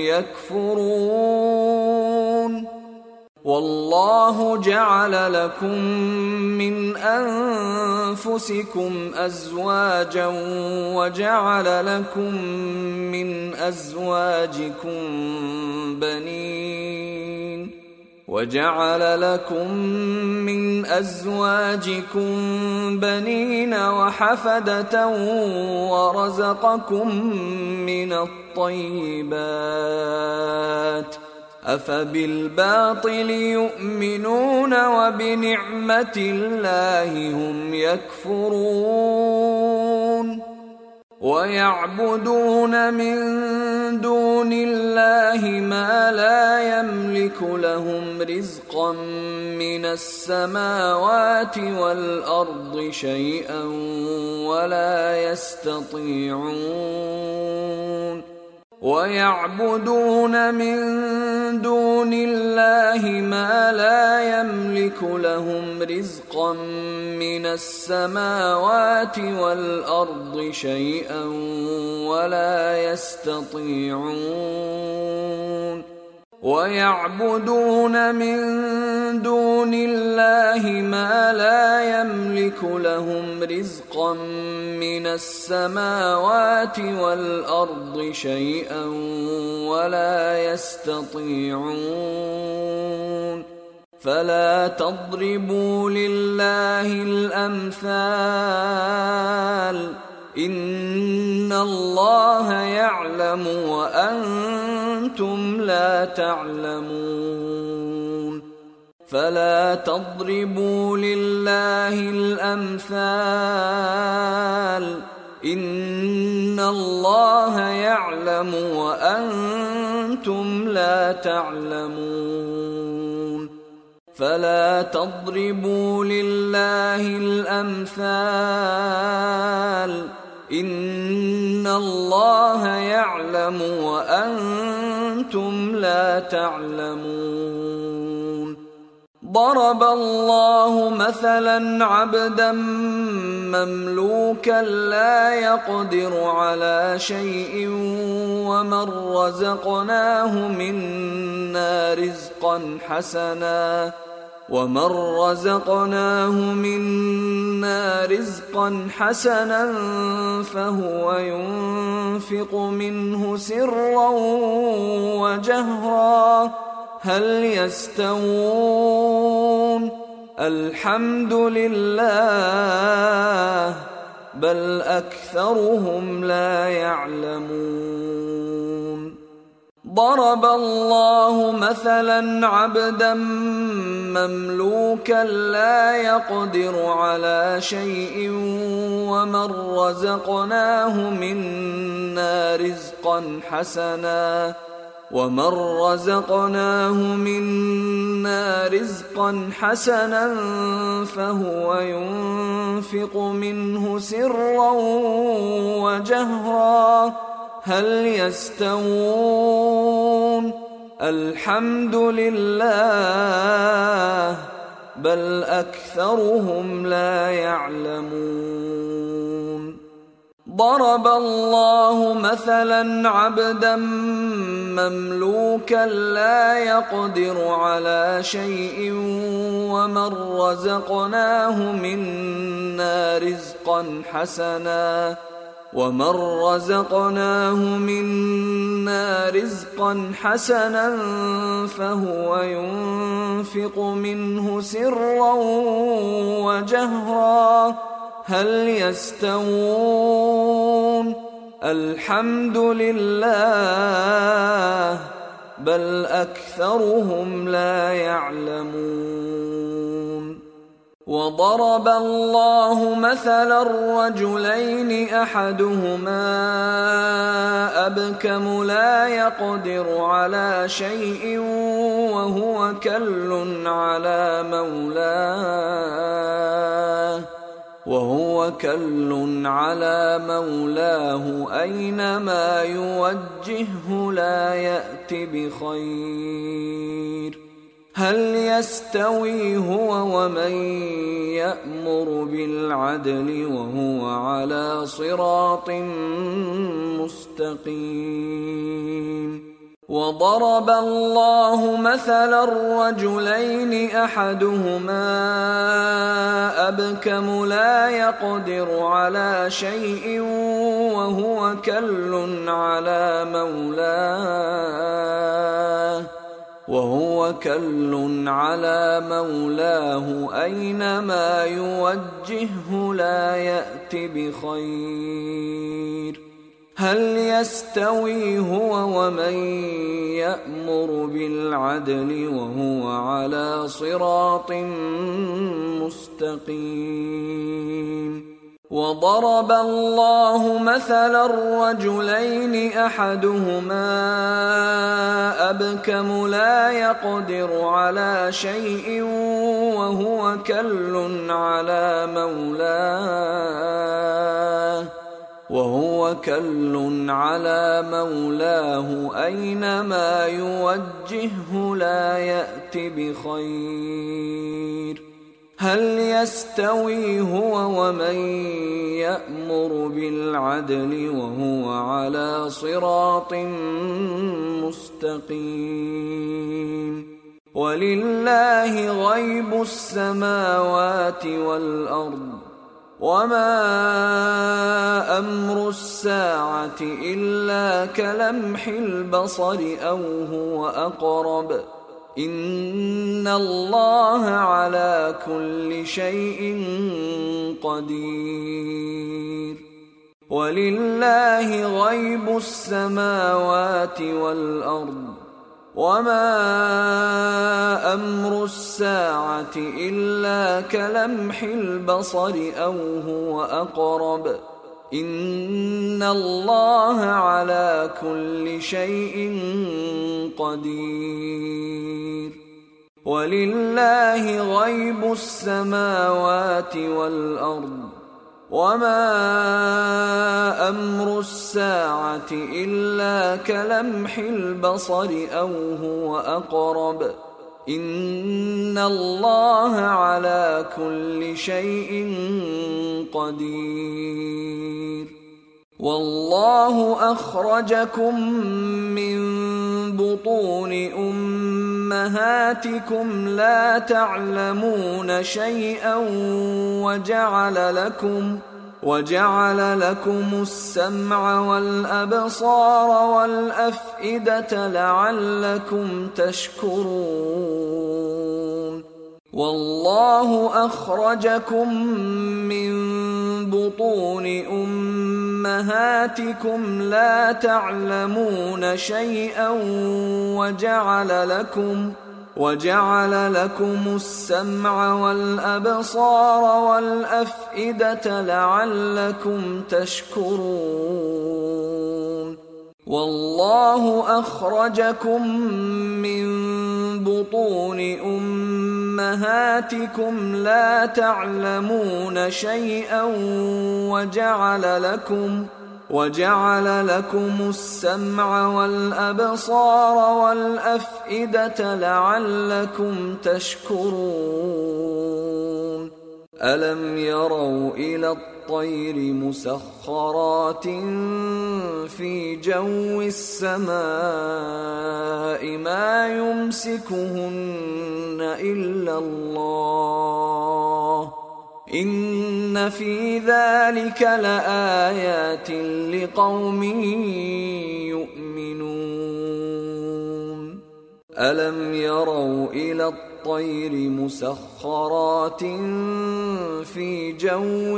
يكفرون. والله جعل لكم من أنفسكم أزواجا وجعل لكم من أزواجكم بنين وجعل لكم من أزواجكم بنين وحفدة ورزقكم من الطيبات، أفبالباطل يؤمنون وبنعمة الله هم يكفرون. ويعبدون من دون الله ما لا يملك لهم رزقا من السماوات والأرض شيئا ولا يستطيعون. ويعبدون من دون الله ما لا يملك لهم رزقا من السماوات والأرض شيئا ولا يستطيعون. ويعبدون من دون الله ما لا يملك لهم رزقا من السماوات والأرض شيئا ولا يستطيعون. فلا تضربوا لله الأمثال، إن الله يعلم وأنتم لا تعلمون. فلا تضربوا لله الأمثال إن الله يعلم وأنتم لا تعلمون فلا تضربوا لله الأمثال إن الله يعلم وأنتم لا تعلمون ضرب الله مثلا عبدا مملوكا لا يقدر على شيء ومن رزقناه منا رزقا حسنا ومن رزقناه منا رزقا حسنا فهو ينفق منه سرا وجهرا هل يستوون الحمد لله بل أكثرهم لا يعلمون ضرب الله مثلا عبدا مملوكا لا يقدر على شيء ومن رزقناه منا رزقا حسنا ومن رزقناه منا رزقا حسنا فهو ينفق منه سرا وجهرا هل يستوون الحمد لله بل أكثرهم لا يعلمون ضرب الله مثلا عبدا مملوكا لا يقدر على شيء ومن رزقناه منا رزقا حسنا ومن رزقناه منا رزقا حسنا فهو ينفق منه سرا وجهرا هل يستوون الحمد لله بل أكثرهم لا يعلمون وضرب الله مثلا رجلين أحدهما أبكم لا يقدر على شيء وهو كل على مولاه وهو كل على مولاه أينما يوجهه لا يأت بخير هل يستوي هو ومن يأمر بالعدل وهو على صراط مستقيم وضرب الله مثلا رجلين أحدهما أبكم لا يقدر على شيء وهو كل على مولاه وهو كل على مولاه أينما يوجهه لا يأت بخير هل يستوي هو ومن يأمر بالعدل وهو على صراط مستقيم وضرب الله مثلا رجلين أحدهما أبكم لا يقدر على شيء وهو كل على مولاه وهو كل على مولاه أينما يوجهه لا يأت بخير هل يستوي هو ومن يأمر بالعدل وهو على صراط مستقيم ولله غيب السماوات والأرض وما أمر الساعة إلا كلمح البصر أو هو أقرب إن الله على كل شيء قدير ولله غيب السماوات والأرض وما أمر الساعة إلا كلمح البصر أو هو أقرب إن الله على كل شيء قدير ولله غيب السماوات والأرض وما أمر الساعة إلا كلمح البصر أو هو أقرب إن الله على كل شيء قدير والله أخرجكم من بطون أمهاتكم لا تعلمون شيئا وجعل لكم وجعل لكم السمع والأبصار والأفئدة لعلكم تشكرون والله أخرجكم من بطون أمهاتكم لا تعلمون شيئا وجعل لكم وجعل لكم السمع والأبصار والأفئدة لعلكم تشكرون والله أخرجكم من بطون أمهاتكم لا تعلمون شيئا وجعل لكم وجعل لكم السمع والأبصار والأفئدة لعلكم تشكرون ألم يروا إلى الطير مسخرات في جو السماء ما يمسكهن إلا الله إن في ذلك لآيات لقوم يؤمنون ألم يروا إلى الطير مسخرات في جو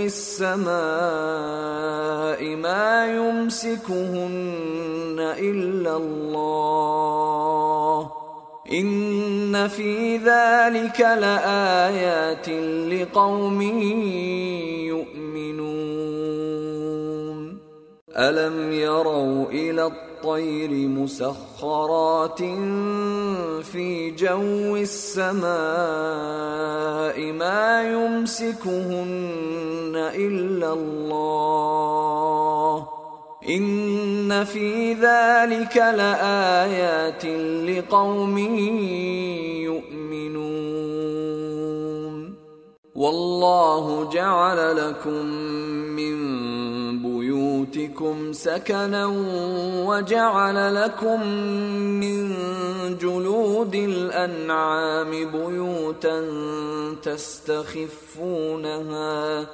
السماء ما يمسكهن إلا الله إن في ذلك لآيات لقوم يؤمنون ألم يروا إلى الطير مسخرات في جو السماء ما يمسكهن إلا الله إن في ذلك لآيات لقوم يؤمنون والله جعل لكم من بيوتكم سكنا وجعل لكم من جلود الأنعام بيوتا تستخفونها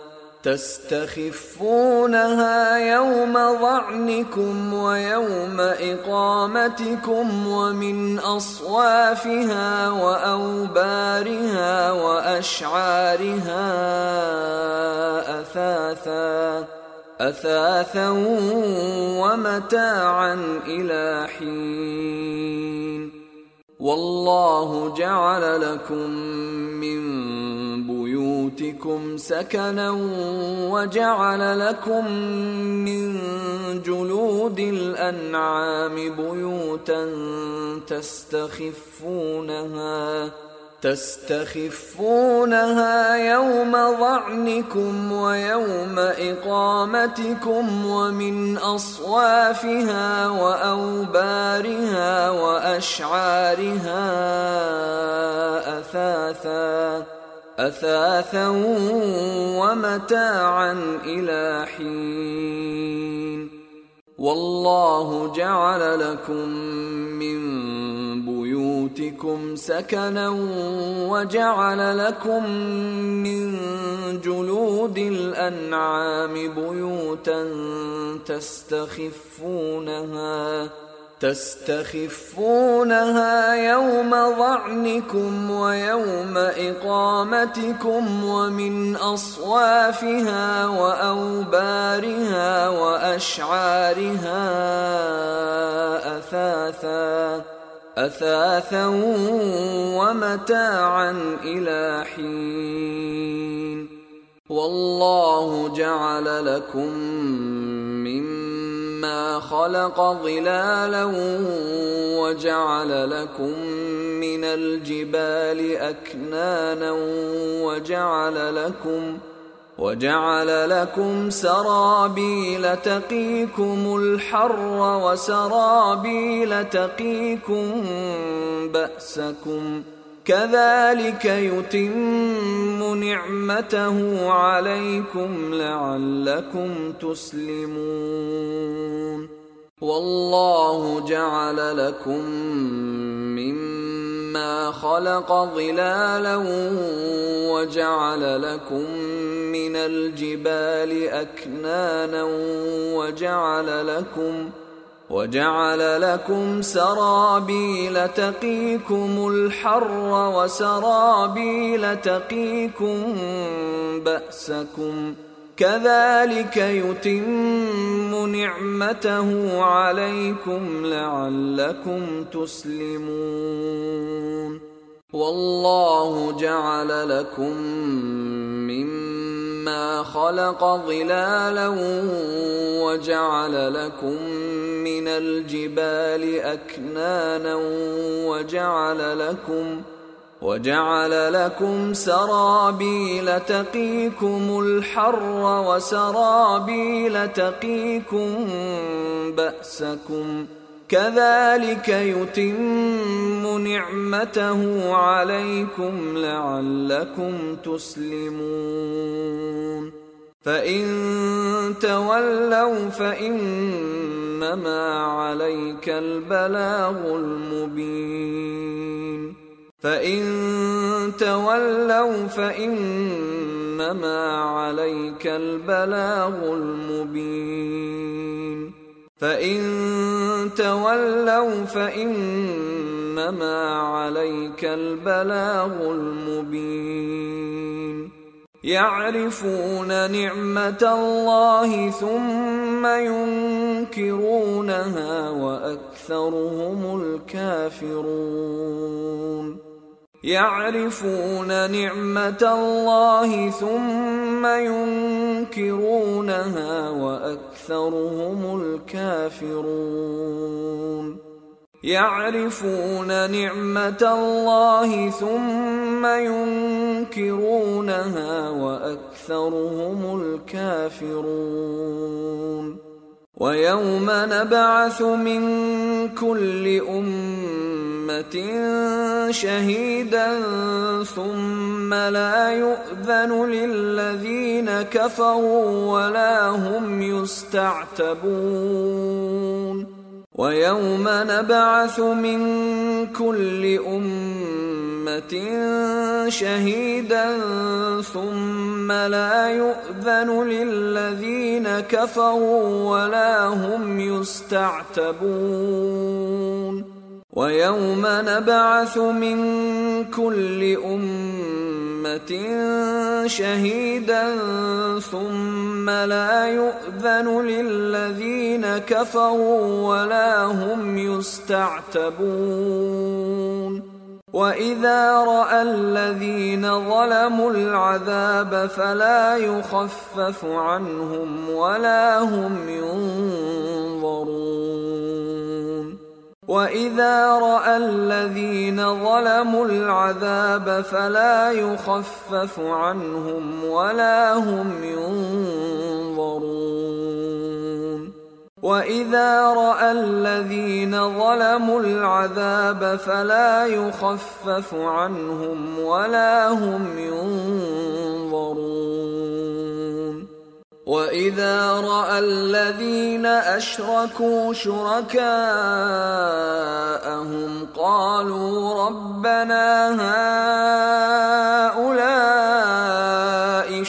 تستخفونها يوم ظعنكم ويوم إقامتكم ومن أصوافها وأوبارها وأشعارها أثاثا أثاثا ومتاعا إلى حين والله جعل لكم من بيوتكم سكنا وجعل لكم من جلود الأنعام بيوتا تستخفونها تستخفونها يوم ظعنكم ويوم إقامتكم ومن أصوافها وأوبارها وأشعارها أثاثا أثاثا ومتاعا إلى حين والله جعل لكم من بيوتكم سكنا وجعل لكم من جلود الأنعام بيوتا تستخفونها تستخفونها يوم ظعنكم ويوم إقامتكم ومن أصوافها وأوبارها وأشعارها أثاثا أثاثا ومتاعا إلى حين والله جعل لكم مما خلق ظلالا وجعل لكم من الجبال أكنانا وجعل لكم وجعل لكم سرابيل تقيكم الحر وسرابيل تقيكم بأسكم كذلك يتم نعمته عليكم لعلكم تسلمون والله جعل لكم مما خلق ظلالا وجعل لكم من الجبال أكنانا وجعل لكم وجعل لكم سرابيل تقيكم الحر وسرابيل تقيكم بأسكم كذلك يتم نعمته عليكم لعلكم تسلمون والله جعل لكم مما خلق ظلالا وجعل لكم من الجبال أكنانا وجعل لكم وجعل لكم سرابيل تقيكم الحر وسرابيل تقيكم بأسكم كذلك يتم نعمته عليكم لعلكم تسلمون فإن تولوا فإنما عليك البلاغ المبين فإن تولوا فإنما عليك البلاغ المبين فإن تولوا فإنما عليك البلاغ المبين يعرفون نعمة الله ثم ينكرونها وأكثرهم الكافرون يعرفون نعمة الله ثم ينكرونها وأكثرهم الكافرون يعرفون نعمة الله ثم ينكرونها وأكثرهم الكافرون ويوم نبعث من كل أمة شهيدا ثم لا يؤذن للذين كفروا ولا هم يستعتبون ويوم نبعث من كل أمة شهيدا ثم لا يؤذن للذين كفروا ولا هم يستعتبون ويوم نبعث من كل أمة شهيدا ثم لا يؤذن للذين كفروا ولا هم يستعتبون وإذا رأى الذين ظلموا العذاب فلا يخفف عنهم ولا هم ينظرون وإذا رأى الذين ظلموا العذاب فلا يخفف عنهم ولا هم ينظرون وإذا رأى الذين ظلموا العذاب فلا يخفف عنهم ولا هم ينظرون وإذا رأى الذين أشركوا شركاءهم قالوا ربنا هؤلاء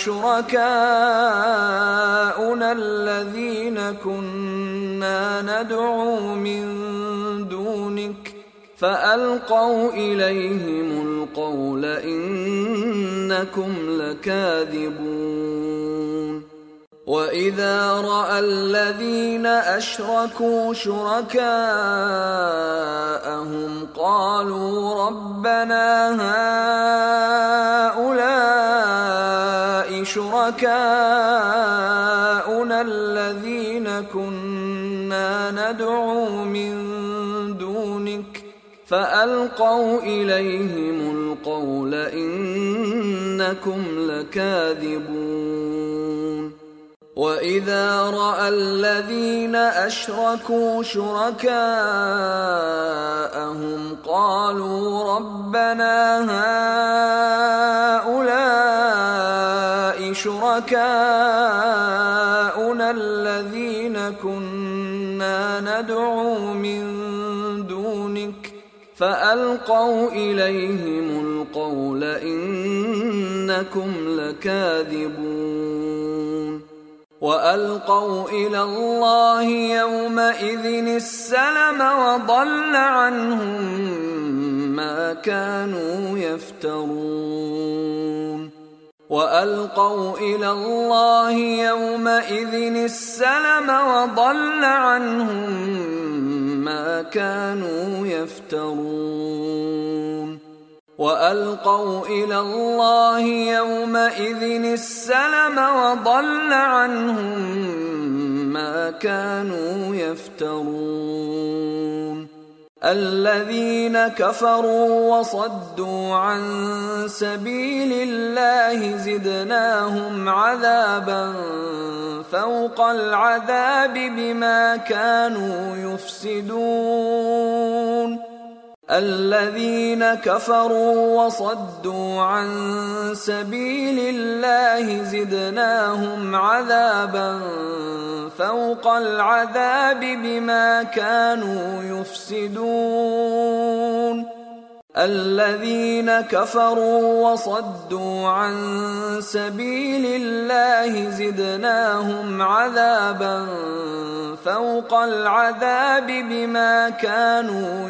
شركاؤنا الذين كنا ندعو من دونك فألقوا إليهم القول إنكم لكاذبون وإذا رأى الذين أشركوا شركاءهم قالوا ربنا هؤلاء شركاؤنا الذين كنا ندعو من دونك فألقوا إليهم القول إنكم لكاذبون وإذا رأى الذين أشركوا شركاءهم قالوا ربنا هؤلاء شركاؤنا الذين كنا ندعو من دونك فألقوا إليهم القول إنكم لكاذبون وألقوا إلى الله يومئذ السلم وضل عنهم ما كانوا يفترون وألقوا إلى الله يومئذ السلم وضل عنهم ما كانوا يفترون وألقوا إلى الله يومئذ السلم وضل عنهم ما كانوا يفترون الذين كفروا وصدوا عن سبيل الله زدناهم عذابا فوق العذاب بما كانوا يفسدون الذين كفروا وصدوا عن سبيل الله زدناهم عذابا فوق العذاب بما كانوا يفسدون الذين كفروا وصدوا عن سبيل الله زدناهم عذابا فوق العذاب بما كانوا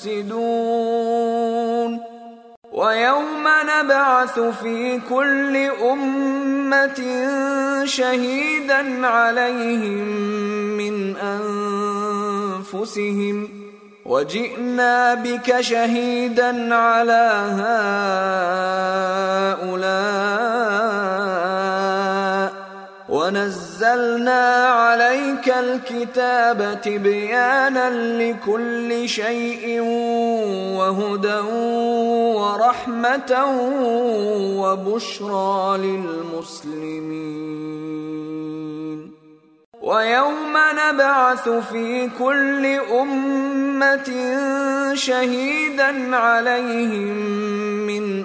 يفسدون ويوم نبعث في كل أمة شهيدا عليهم من أنفسهم وجئنا بك شهيدا على هؤلاء ونزلنا عليك الكتاب تبيانا لكل شيء وهدى ورحمة وبشرى للمسلمين ويوم نبعث في كل أمة شهيدا عليهم من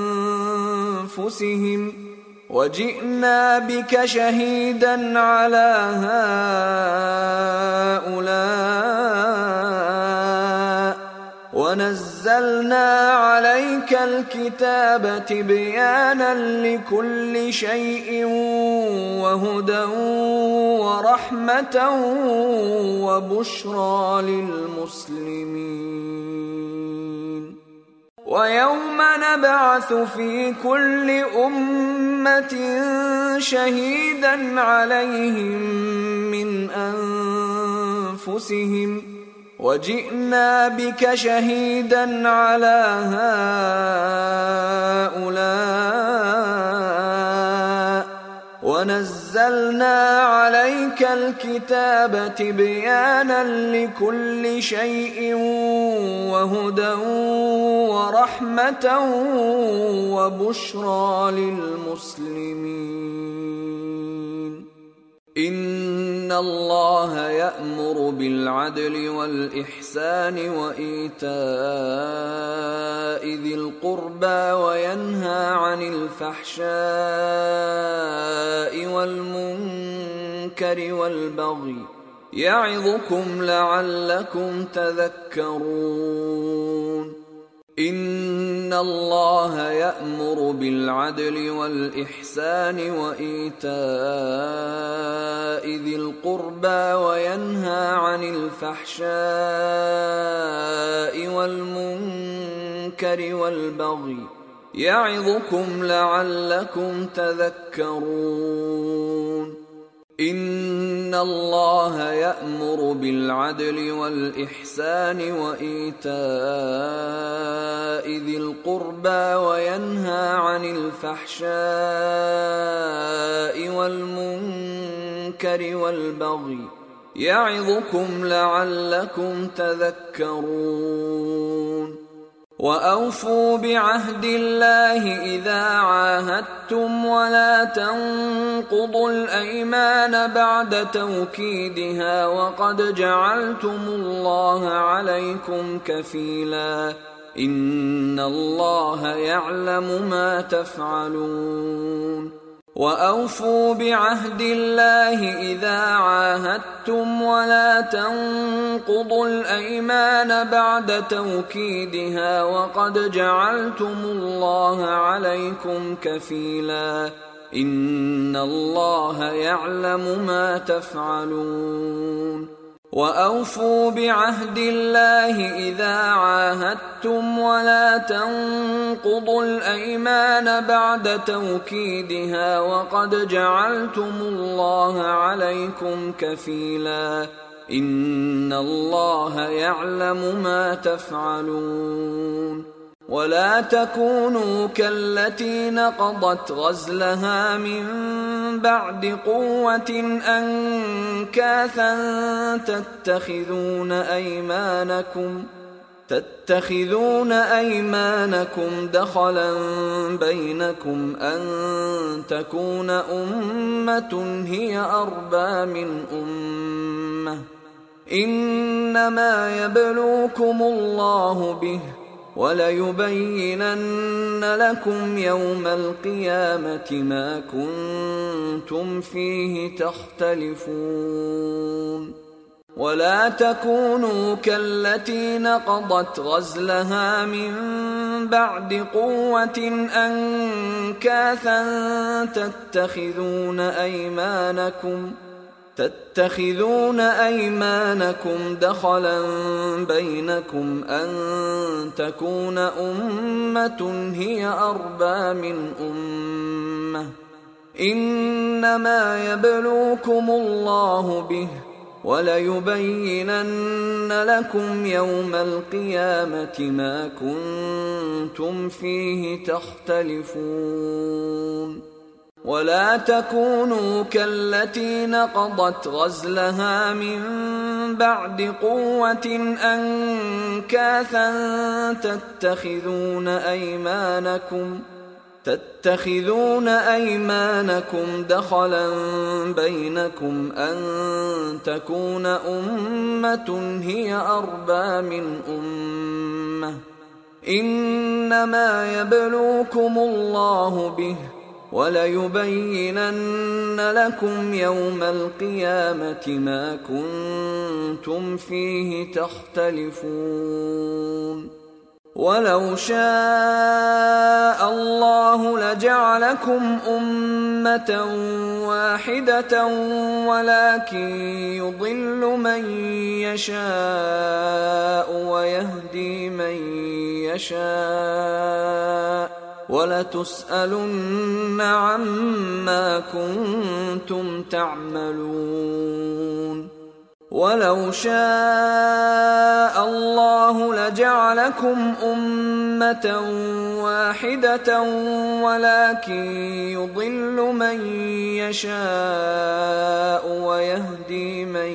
أنفسهم وجئنا بك شهيدا على هؤلاء ونزلنا عليك الكتاب تبيانا لكل شيء وهدى ورحمة وبشرى للمسلمين ويوم نبعث في كل أمة شهيدا عليهم من أنفسهم وجئنا بك شهيدا على هؤلاء ونزلنا عليك الكتاب تبيانا لكل شيء وهدى ورحمة وبشرى للمسلمين إن الله يأمر بالعدل والإحسان وإيتاء ذي القربى وينهى عن الفحشاء والمنكر والبغي يعظكم لعلكم تذكرون إن الله يأمر بالعدل والإحسان وإيتاء ذي القربى وينهى عن الفحشاء والمنكر والبغي يعظكم لعلكم تذكرون إن الله يأمر بالعدل والإحسان وإيتاء ذي القربى وينهى عن الفحشاء والمنكر والبغي يعظكم لعلكم تذكرون وأوفوا بعهد الله إذا عاهدتم ولا تنقضوا الأيمان بعد توكيدها وقد جعلتم الله عليكم كفيلا إن الله يعلم ما تفعلون وأوفوا بعهد الله إذا عاهدتم ولا تنقضوا الأيمان بعد توكيدها وقد جعلتم الله عليكم كفيلا إن الله يعلم ما تفعلون وأوفوا بعهد الله إذا عاهدتم ولا تنقضوا الأيمان بعد توكيدها وقد جعلتم الله عليكم كفيلا إن الله يعلم ما تفعلون ولا تكونوا كالتي نقضت غزلها من بعد قوة أنكاثا تتخذون أيمانكم تتخذون أيمانكم دخلا بينكم أن تكون أمة هي أربى من أمة إنما يبلوكم الله به وليبينن لكم يوم القيامة ما كنتم فيه تختلفون ولا تكونوا كالتي نقضت غزلها من بعد قوة أنكاثا تتخذون أيمانكم تتخذون أيمانكم دخلا بينكم أن تكون أمة هي أربى من أمة إنما يبلوكم الله به وليبينن لكم يوم القيامة ما كنتم فيه تختلفون ولا تكونوا كالتي نقضت غزلها من بعد قوة أنكاثا تتخذون أيمانكم تتخذون أيمانكم دخلا بينكم أن تكون أمة هي أربى من أمة إنما يبلوكم الله به وليبينن لكم يوم القيامة ما كنتم فيه تختلفون ولو شاء الله لجعلكم أمة واحدة ولكن يضل من يشاء ويهدي من يشاء ولتسألن عما كنتم تعملون ولو شاء الله لجعلكم أمة واحدة ولكن يضل من يشاء ويهدي من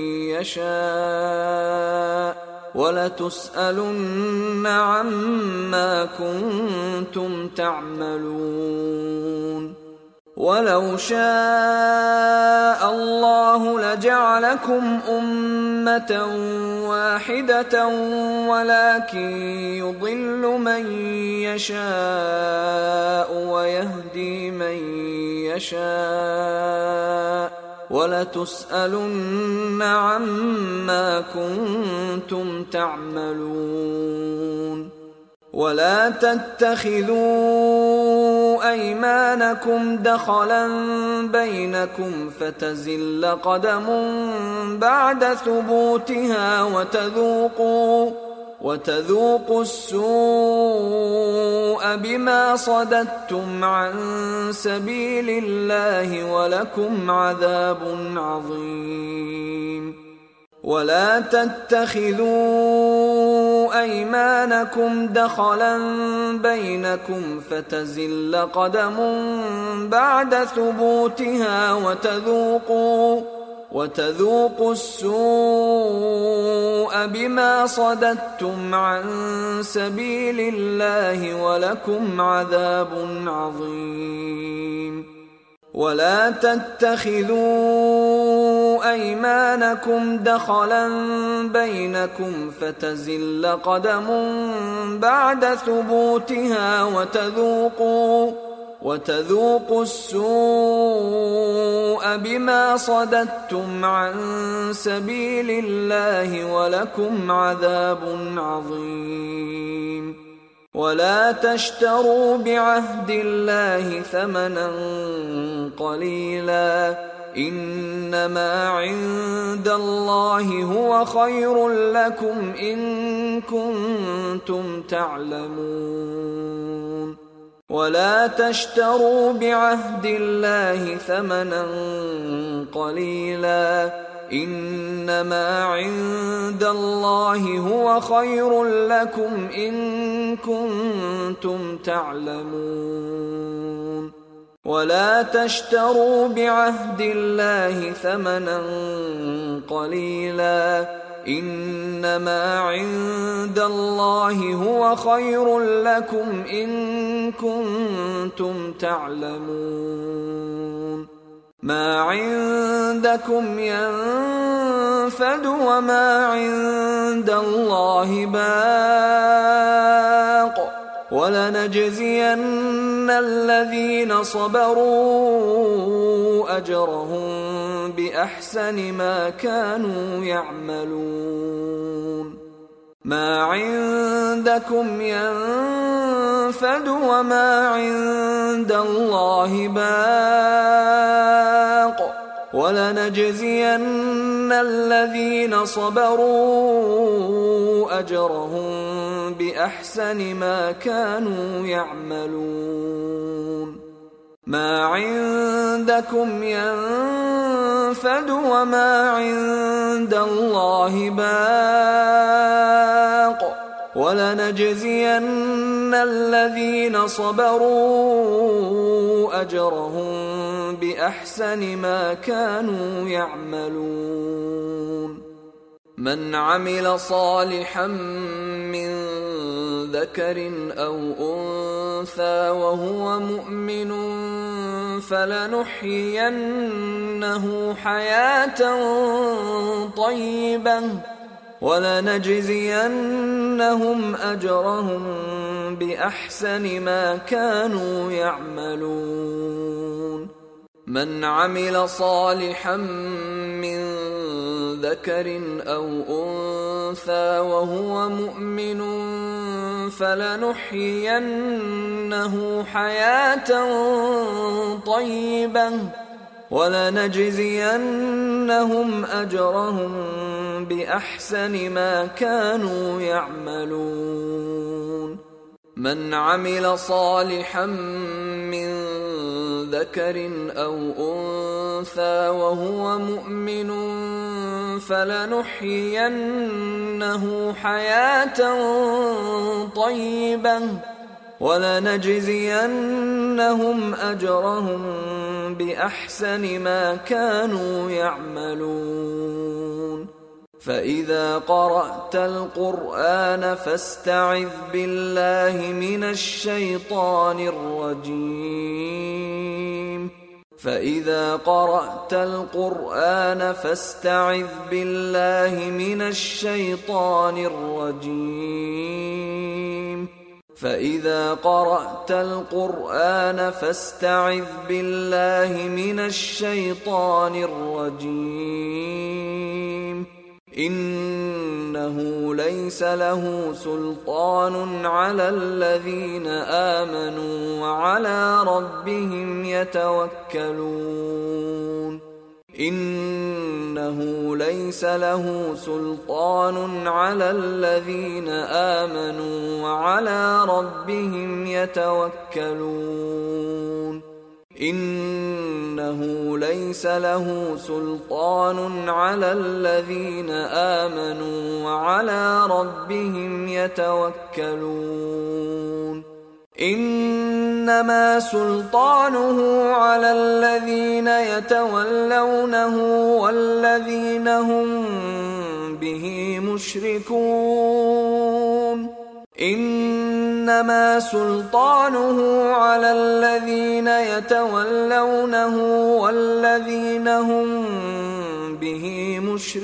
يشاء ولتسألن عما كنتم تعملون ولو شاء الله لجعلكم أمة واحدة ولكن يضل من يشاء ويهدي من يشاء ولتسألن عما كنتم تعملون ولا تتخذوا أيمانكم دخلا بينكم فتزل قدم بعد ثبوتها وتذوقوا وتذوقوا السوء بما صددتم عن سبيل الله ولكم عذاب عظيم. ولا تتخذوا أيمانكم دخلا بينكم فتزل قدم بعد ثبوتها وتذوقوا وتذوقوا السوء بما صددتم عن سبيل الله ولكم عذاب عظيم. ولا تتخذوا أيمانكم دخلا بينكم فتزل قدم بعد ثبوتها وتذوقوا وتذوقوا السوء بما صددتم عن سبيل الله ولكم عذاب عظيم. ولا تشتروا بعهد الله ثمنا قليلا، إنما عند الله هو خير لكم إن كنتم تعلمون. ولا تشتروا بعهد الله ثمنا قليلا، إنما عند الله هو خير لكم إن كنتم تعلمون. ولا تشتروا بعهد الله ثمنا قليلا، إنما عند الله هو خير لكم إن كنتم تعلمون. ما عندكم ينفد وما عند الله باق، ولنجزين الذين صبروا أجرهم بأحسن ما كانوا يعملون. ما عندكم ينفد وما عند الله باق، ولنجزين الذين صبروا أجرهم بأحسن ما كانوا يعملون. ما عندكم ينفد وما عند الله باق، ولنجزين الذين صبروا أجرهم بأحسن ما كانوا يعملون. من عمل صالحا من ذكر أو أنثى وهو مؤمن فلنحيينه حياة طيبة ولنجزينهم أجرهم بأحسن ما كانوا يعملون. من عمل صالحا من ذكر أو أنثى وهو مؤمن فلنحيينه حياة طيبة ولنجزينهم أجرهم بأحسن ما كانوا يعملون. من عمل صالحا من ذكر أو أنثى وهو مؤمن فلنحيينه حياة طيبة ولنجزينهم أجرهم بأحسن ما كانوا يعملون. فإذا قرأت القرآن فاستعذ بالله من الشيطان الرجيم. فإذا قرأت القرآن فاستعذ بالله من الشيطان الرجيم. فإذا قرأت القرآن فاستعذ بالله من الشيطان الرجيم. إنه ليس له سلطان على الذين آمنوا وعلى ربهم يتوكلون. إنه ليس له سلطان على الذين آمنوا وعلى ربهم يتوكلون إنه ليس له سلطان على الذين آمنوا وعلى ربهم يتوكلون إنما سلطانه على الذين يتولونه والذين هم به مشركون إنما سلطانه على الذين يتولونه والذين هم به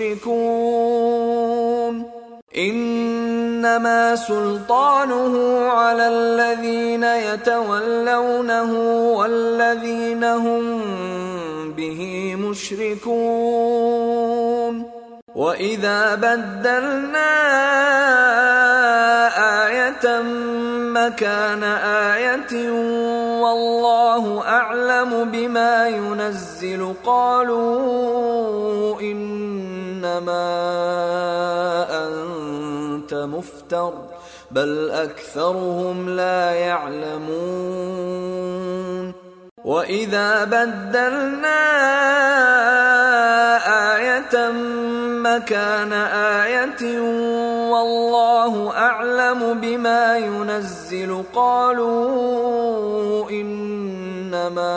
مشركون إنما سلطانه على الذين يتولونه والذين هم به مشركون وإذا بدلنا آية مكان آية والله أعلم بما ينزل قالوا إنما أنت مفتر بل أكثرهم لا يعلمون وإذا بدلنا آية مكان آية والله أعلم بما ينزل قالوا إنما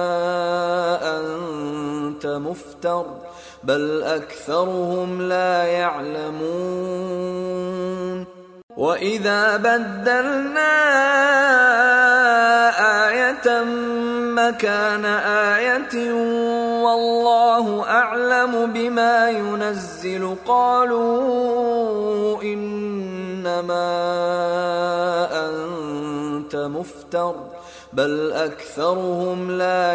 أنت مفتر بل أكثرهم لا يعلمون وإذا بدلنا آية مكان آية والله أعلم بما ينزل قالوا إنما أنت مفتر بل أكثرهم لا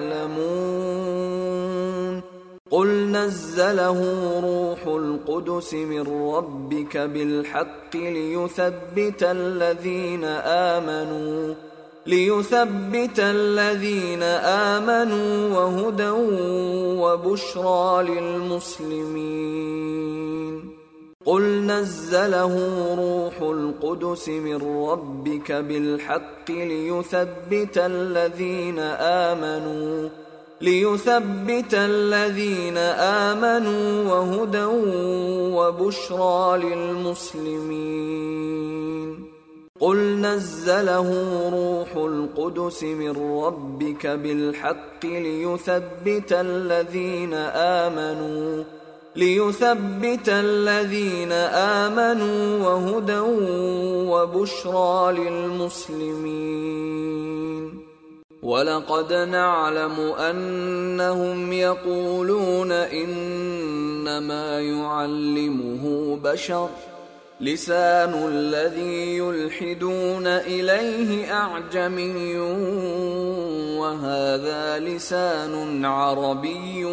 يعلمون قل نزله روح القدس من ربك بالحق ليثبت الذين آمنوا ليثبت الذين آمنوا وهدى وبشرى للمسلمين قل نزله روح القدس من ربك بالحق ليثبت الذين آمنوا ليثبت الذين آمنوا وهدى وبشرى للمسلمين قل نزله روح القدس من ربك بالحق ليثبت الذين آمنوا ليثبت الذين آمنوا وهدى وبشرى للمسلمين ولقد نعلم أنهم يقولون إنما يعلمه بشر لسان الذي يلحدون إليه أعجمي وهذا لسان عربي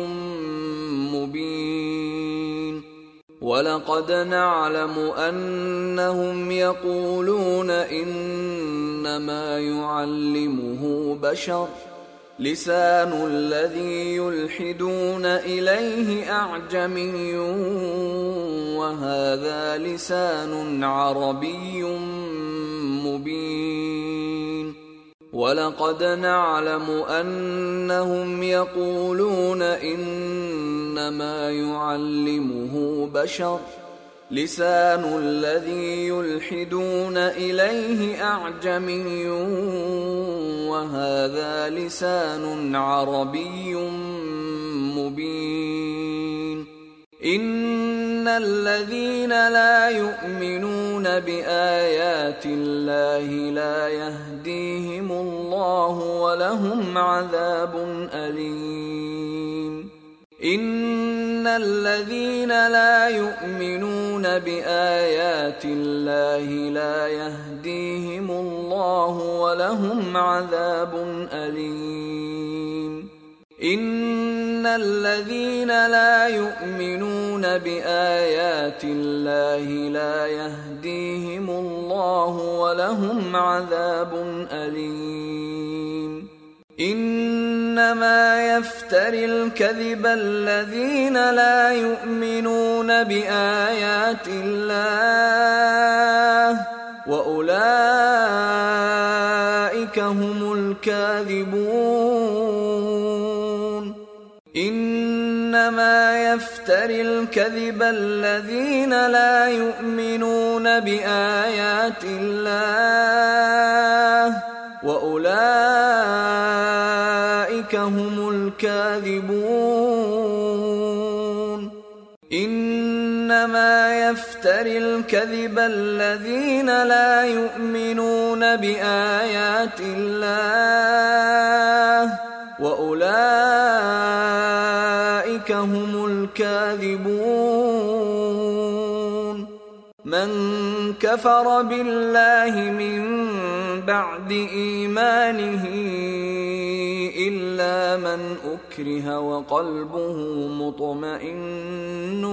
مبين ولقد نعلم أنهم يقولون إنما يعلمه بشر لسان الذي يلحدون إليه أعجمي وهذا لسان عربي مبين ولقد نعلم أنهم يقولون إنما يعلمه بشر لسان الذي يلحدون إليه أعجمي وهذا لسان عربي مبين إن الذين لا يؤمنون بآيات الله لا يهديهم الله ولهم عذاب أليم إن الذين لا يؤمنون بآيات الله لا يهديهم الله ولهم عذاب أليم إن الذين لا يؤمنون بآيات الله لا يهديهم الله ولهم عذاب أليم إنما يفتري الكذب الذين لا يؤمنون بآيات الله وأولئك هم الكاذبون. إنما يفتري الكذب الذين لا يؤمنون بآيات الله وأولئك هم الكاذبون. إنما يفتري الكذب الذين لا يؤمنون بآيات الله وأولئك هم الكاذبون. من كفر بالله من بعد إيمانه إلا من أكره وقلبه مطمئن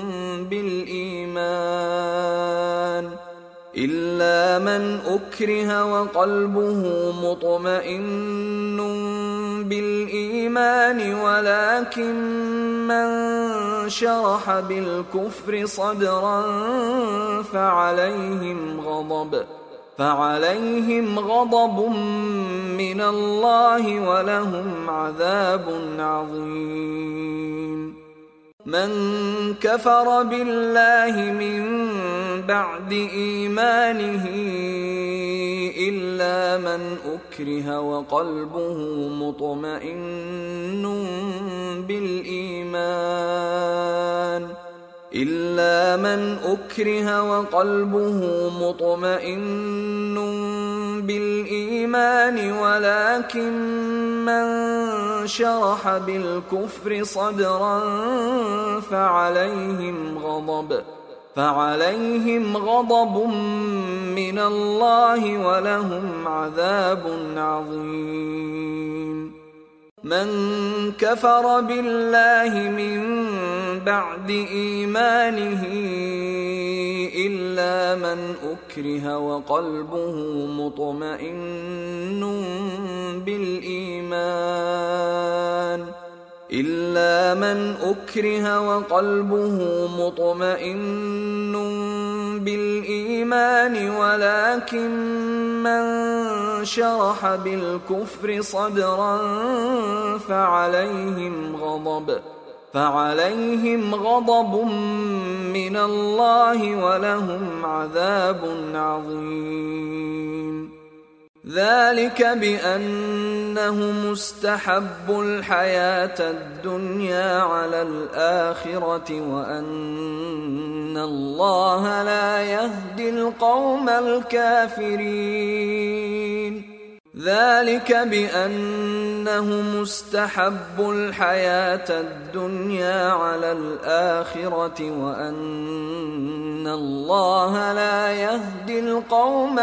بالإيمان إلا من أكره وقلبه مطمئن بالإيمان ولكن من شرح بالكفر صدرا فعليهم غضب فعليهم غضب من الله ولهم عذاب عظيم. من كفر بالله من بعد إيمانه إلا من أكره وقلبه مطمئن بالإيمان إلا من أكره وقلبه مطمئن بالإيمان ولكن من شرح بالكفر صدرا فعليهم غضب فعليهم غضب من الله ولهم عذاب عظيم. من كفر بالله من بعد إيمانه إلا من أكره وقلبه مطمئن بالإيمان إلا من أكره وقلبه مطمئن بالإيمان ولكن من شرح بالكفر صدرا فعليهم غضب فعليهم غضب من الله ولهم عذاب عظيم. ذلك بأنهم استحبوا الحياة الدنيا على الآخرة وأن الله لا يهدي القوم الكافرين. ذلك بأنهم استحبوا الحياة الدنيا على الآخرة وأن الله لا يهدي القوم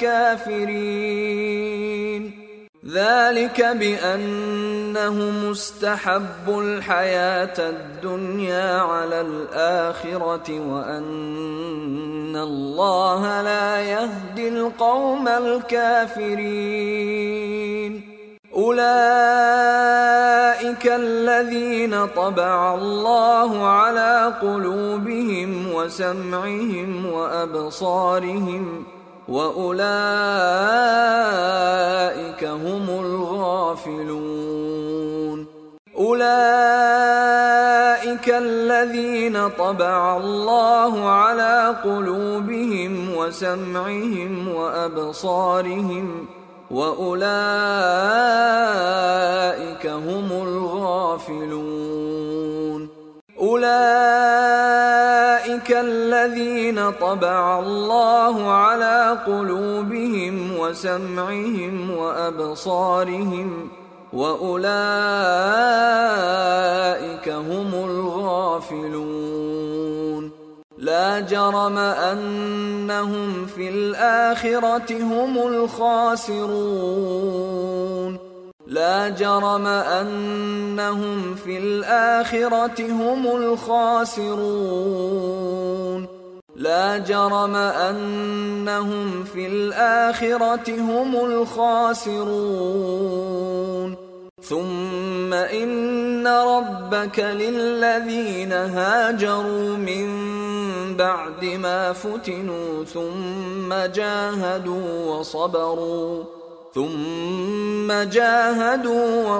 الكافرين. ذلك بأنهم استحبوا الحياة الدنيا على الآخرة وأن الله لا يهدي القوم الكافرين. أولئك الذين طبع الله على قلوبهم وسمعهم وأبصارهم وأولئك هم الغافلون. أولئك الذين طبع الله على قلوبهم وسمعهم وأبصارهم وأولئك هم الغافلون. أولئك الذين طبع الله على قلوبهم وسمعهم وأبصارهم وأولئك هم الغافلون. لا جرم أنهم في الآخرة هم الخاسرون. لا جرم أنهم في الآخرة هم الخاسرون. لا جرم أنهم في الآخرة هم الخاسرون ثم إن ربك للذين هاجروا من بعد ما فتنوا ثم جاهدوا وصبروا ثم جاهدوا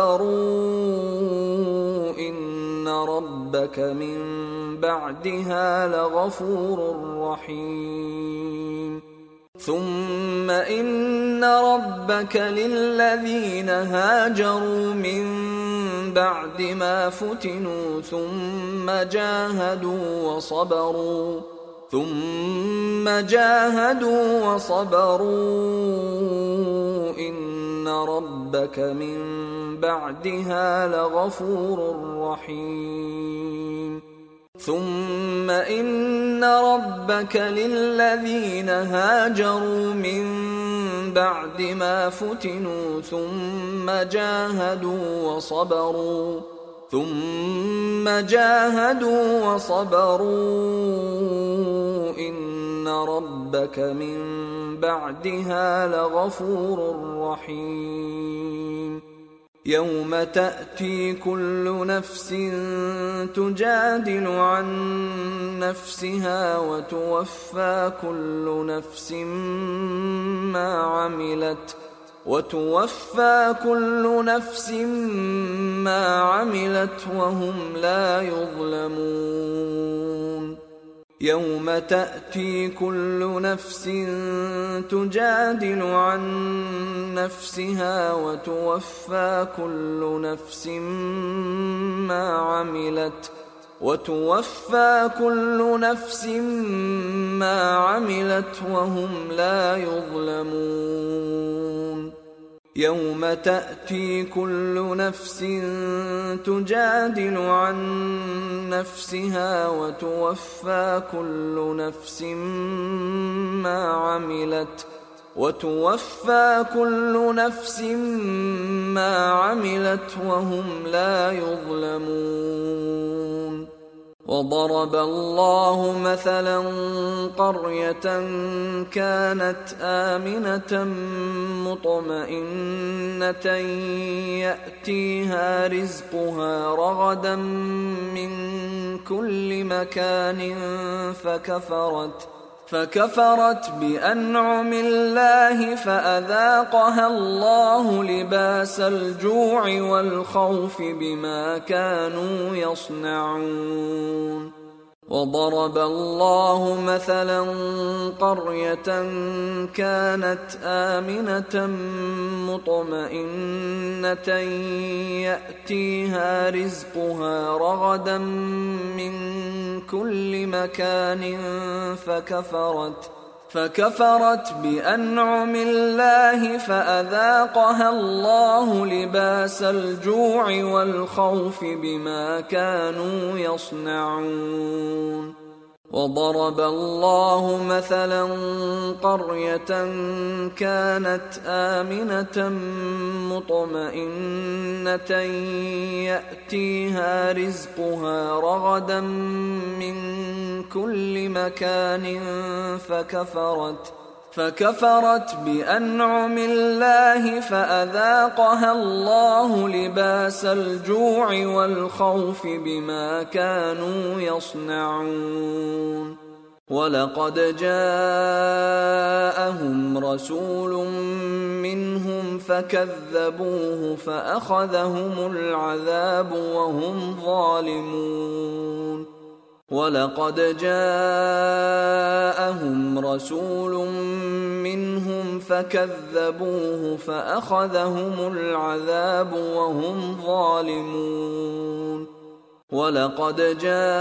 وصبروا إن ربك من بعدها لغفور رحيم ثم إن ربك للذين هاجروا من بعد ما فتنوا ثم جاهدوا وصبروا ثم جاهدوا وصبروا إن ربك من بعدها لغفور رحيم ثم إن ربك للذين هاجروا من بعد ما فتنوا ثم جاهدوا وصبروا ثم جاهدوا وصبروا إن ربك من بعدها لغفور رحيم يوم تأتي كل نفس تجادل عن نفسها وتوفى كل نفس ما عملت وتوفى كل نفس ما عملت وهم لا يظلمون يوم تأتي كل نفس تجادل عن نفسها وتوفى كل نفس ما عملت وتوفى كل نفس ما عملت وهم لا يظلمون يوم تأتي كل نفس تجادل عن نفسها وتوفى كل نفس ما عملت وتوفى كل نفس ما عملت وهم لا يظلمون وضرب الله مثلا قرية كانت آمنة مطمئنة يأتيها رزقها رغدا من كل مكان فكفرت فكفرت بأنعم الله فأذاقها الله لباس الجوع والخوف بما كانوا يصنعون وضرب الله مثلا قرية كانت آمنة مطمئنة يأتيها رزقها رغدا من كل مكان فكفرت فكفرت بأنعم الله فأذاقها الله لباس الجوع والخوف بما كانوا يصنعون وضرب الله مثلا قرية كانت آمنة مطمئنة يأتيها رزقها رغدا من كل مكان فكفرت فكفرت بأنعم الله فأذاقها الله لباس الجوع والخوف بما كانوا يصنعون ولقد جاءهم رسول منهم فكذبوه فأخذهم العذاب وهم ظالمون ولقد جاءهم رسول منهم فكذبوه فأخذهم العذاب وهم ظالمون ولقد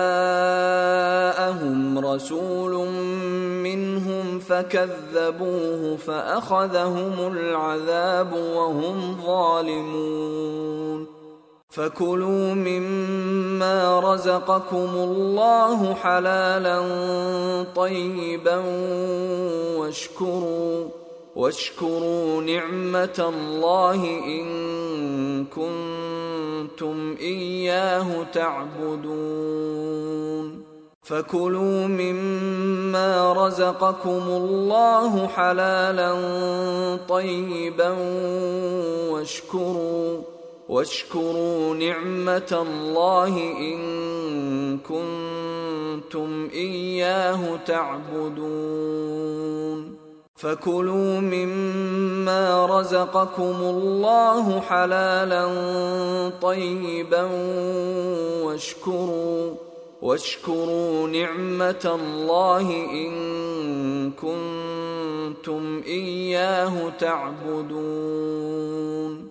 جاءهم رسول منهم فكذبوه فأخذهم العذاب وهم ظالمون فكلوا مما رزقكم الله حلالا طيبا واشكروا واشكروا نعمة الله إن كنتم إياه تعبدون فكلوا مما رزقكم الله حلالا طيبا واشكروا واشكروا نعمة الله إن كنتم إياه تعبدون فكلوا مما رزقكم الله حلالا طيبا واشكروا واشكروا نعمة الله إن كنتم إياه تعبدون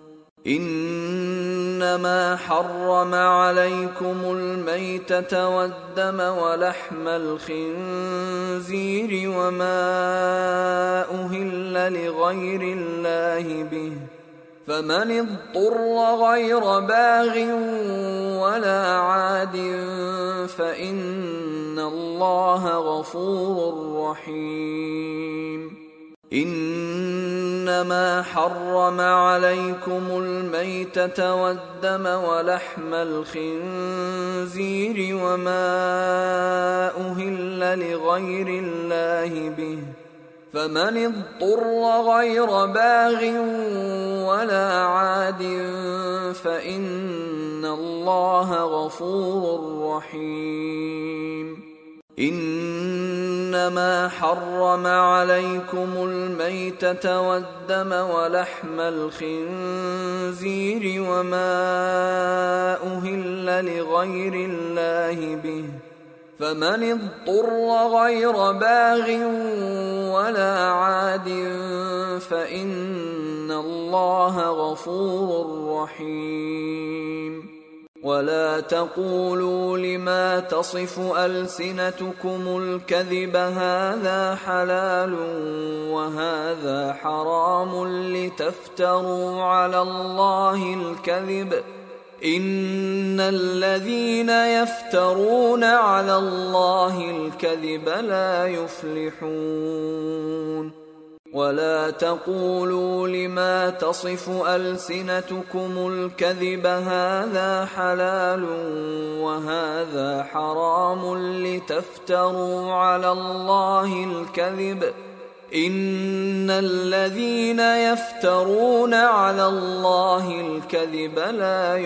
إنما حرم عليكم الميتة والدم ولحم الخنزير وما أهل لغير الله به فمن اضطر غير باغ ولا عاد فإن الله غفور رحيم إنما حرم عليكم الميتة والدم ولحم الخنزير وما أهل لغير الله به فمن اضطر غير باغ ولا عاد فإن الله غفور رحيم إنما حرم عليكم الميتة والدم ولحم الخنزير وما أهل لغير الله به فمن اضطر غير باغ ولا عاد فإن الله غفور رحيم ولا تقولوا لما تصف ألسنتكم الكذب هذا حلال وهذا حرام لتفتروا على الله الكذب إن الذين يفترون على الله الكذب لا يفلحون ولا تقولوا لما تصف ألسنتكم الكذب هذا حلال وهذا حرام لتفتروا على الله الكذب إن الذين يفترون على الله الكذب لا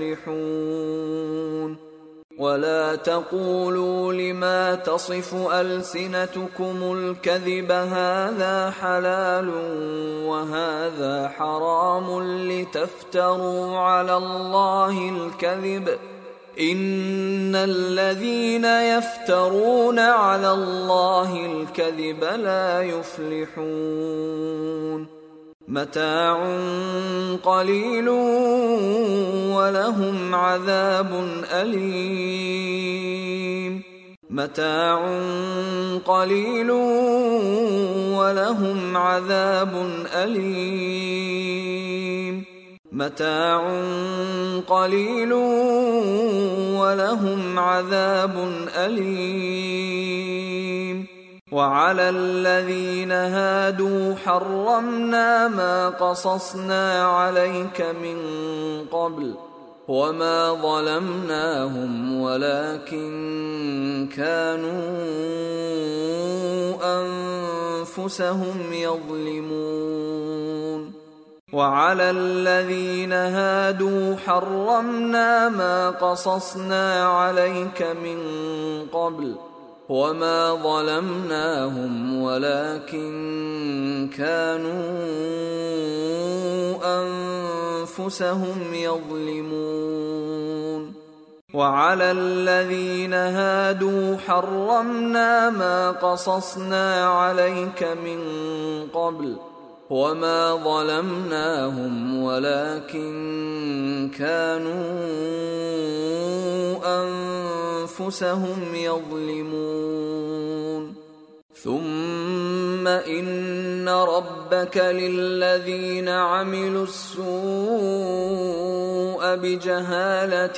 يفلحون ولا تقولوا لما تصف ألسنتكم الكذب هذا حلال وهذا حرام لتفتروا على الله الكذب إن الذين يفترون على الله الكذب لا يفلحون متاع قليل ولهم عذاب أليم متاع قليل ولهم عذاب أليم متاع قليل ولهم عذاب أليم وعلى الذين هادوا حرمنا ما قصصنا عليك من قبل وما ظلمناهم ولكن كانوا أنفسهم يظلمون وعلى الذين هادوا حرمنا ما قصصنا عليك من قبل وما ظلمناهم ولكن كانوا أنفسهم يظلمون وعلى الذين هادوا حرمنا ما قصصنا عليك من قبل وما ظلمناهم ولكن كانوا أنفسهم يظلمون ثم إن ربك للذين عملوا السوء بجهالة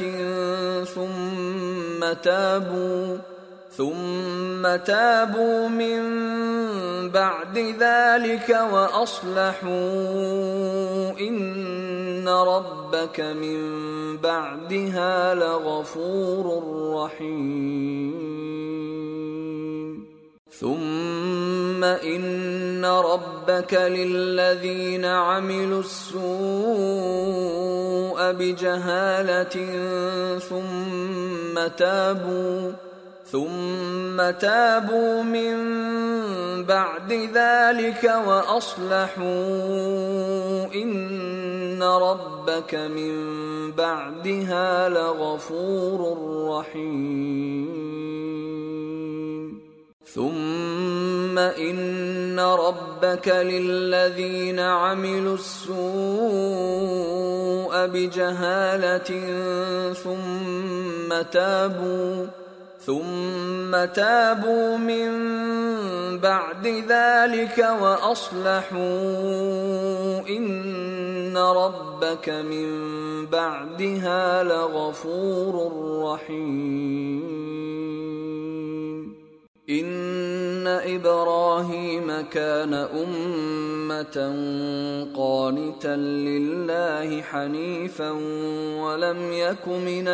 ثم تابوا ثم تابوا من بعد ذلك وأصلحوا إن ربك من بعدها لغفور رحيم ثم إن ربك للذين عملوا السوء بجهالة ثم تابوا ثم تابوا من بعد ذلك وأصلحوا إن ربك من بعدها لغفور رحيم ثم إن ربك للذين عملوا السوء بجهالة ثم تابوا ثم تابوا من بعد ذلك وأصلحوا إن ربك من بعدها لغفور رحيم إن إبراهيم كان أمة قانتا لله حنيفا ولم يك من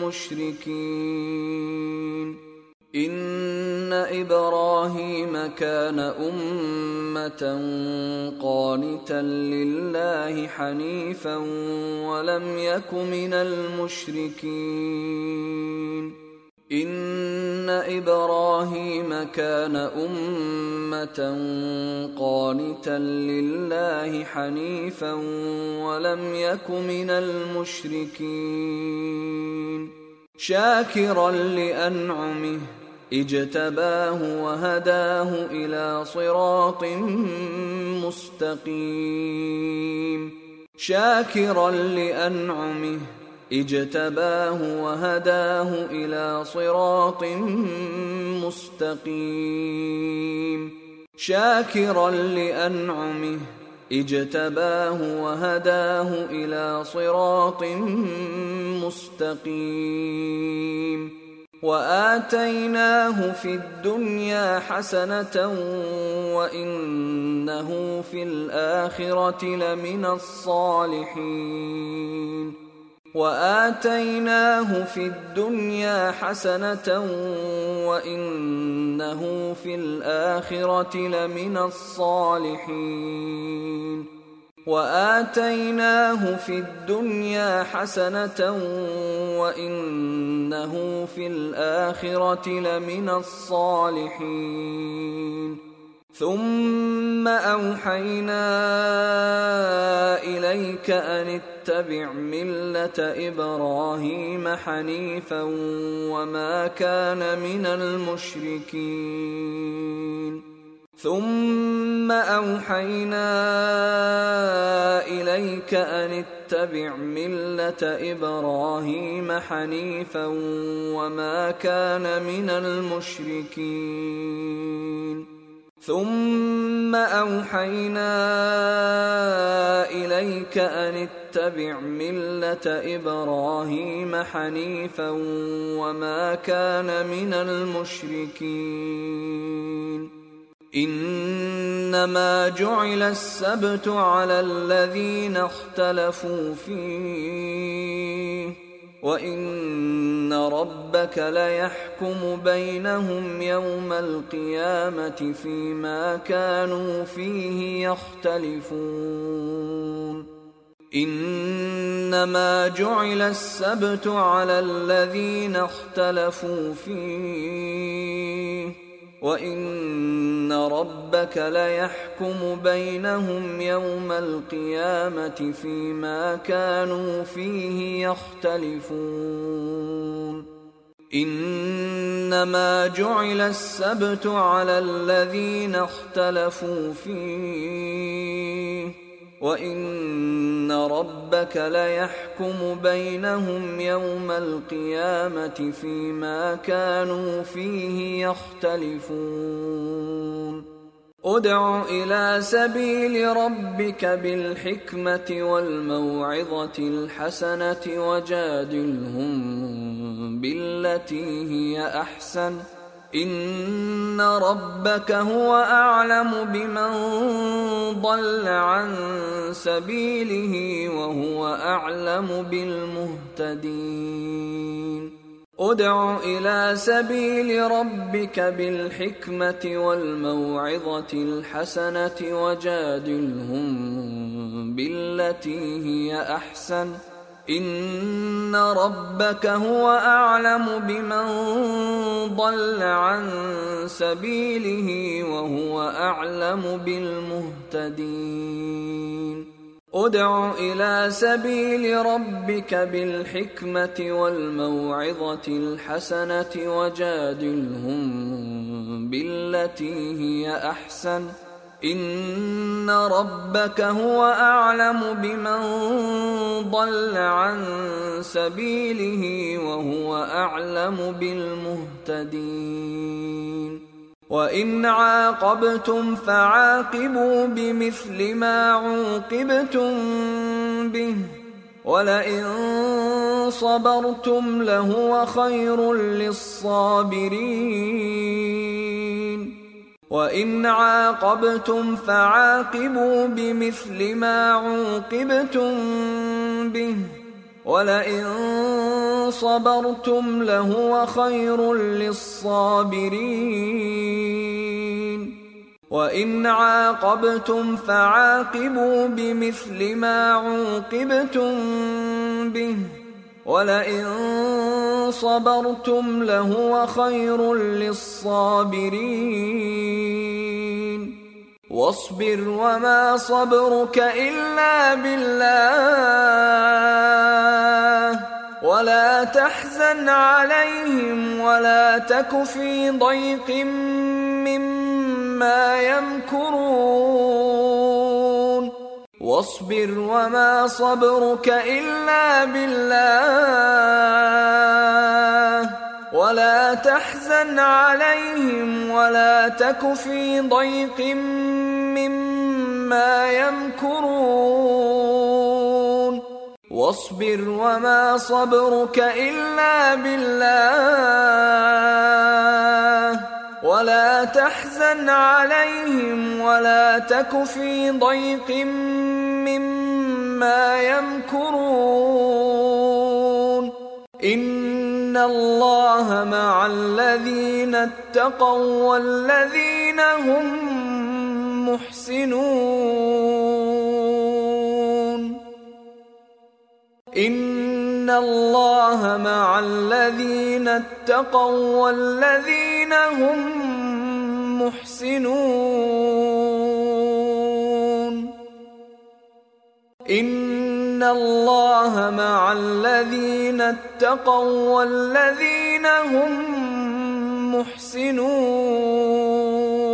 المشركين إن إبراهيم كان أمة قانتا لله حنيفا ولم يك من المشركين إن إبراهيم كان أمة قانتا لله حنيفا ولم يك من المشركين شاكرا لأنعمه اجتباه وهداه إلى صراط مستقيم شاكرا لأنعمه اجتباه وهداه إلى صراط مستقيم شاكرا لأنعمه اجتباه وهداه إلى صراط مستقيم وآتيناه في الدنيا حسنة وإنه في الآخرة لمن الصالحين وآتيناه في الدنيا حسنة وإنه في الآخرة لمن الصالحين وآتيناه في الدنيا حسنة وإنه في الآخرة لمن الصالحين ثم أوحينا إليك أن اتبع ملة إبراهيم حنيفا وما كان من المشركين ثم أوحينا إليك أن اتبع ملة إبراهيم حنيفا وما كان من المشركين ثم أوحينا إليك أن اتبع ملة إبراهيم حنيفا وما كان من المشركين إنما جعل السبت على الذين اختلفوا فيه وإن ربك ليحكم بينهم يوم القيامة فيما كانوا فيه يختلفون إنما جعل السبت على الذين اختلفوا فيه وإن ربك ليحكم بينهم يوم القيامة فيما كانوا فيه يختلفون إنما جعل السبت على الذين اختلفوا فيه وإن ربك ليحكم بينهم يوم القيامة فيما كانوا فيه يختلفون ادع إلى سبيل ربك بالحكمة والموعظة الحسنة وجادلهم بالتي هي أحسن إن ربك هو أعلم بمن ضل عن سبيله وهو أعلم بالمهتدين ادع إلى سبيل ربك بالحكمة والموعظة الحسنة وجادلهم بالتي هي أحسن إن ربك هو أعلم بمن ضل عن سبيله وهو أعلم بالمهتدين ادع إلى سبيل ربك بالحكمة والموعظة الحسنة وجادلهم بالتي هي أحسن إن ربك هو أعلم بمن ضل عن سبيله وهو أعلم بالمهتدين وإن عاقبتم فعاقبوا بمثل ما عوقبتم به ولئن صبرتم لهو خير للصابرين وإن عاقبتم فعاقبوا بمثل ما عوقبتم به ولئن صبرتم لهو خير للصابرين وإن عاقبتم فعاقبوا بمثل ما عوقبتم به ولئن صبرتم لهو خير للصابرين واصبر وما صبرك إلا بالله ولا تحزن عليهم ولا تك في ضيق مما يمكرون واصبر وما صبرك إلا بالله ولا تحزن عليهم ولا تك في ضيق مما يمكرون واصبر وما صبرك إلا بالله ولا تحزن عليهم ولا تك في ضيق مما يمكرون إن الله مع الذين اتقوا والذين هم محسنون إن الله مع الذين اتقوا والذين هم محسنون إن الله مع الذين اتقوا والذين هم محسنون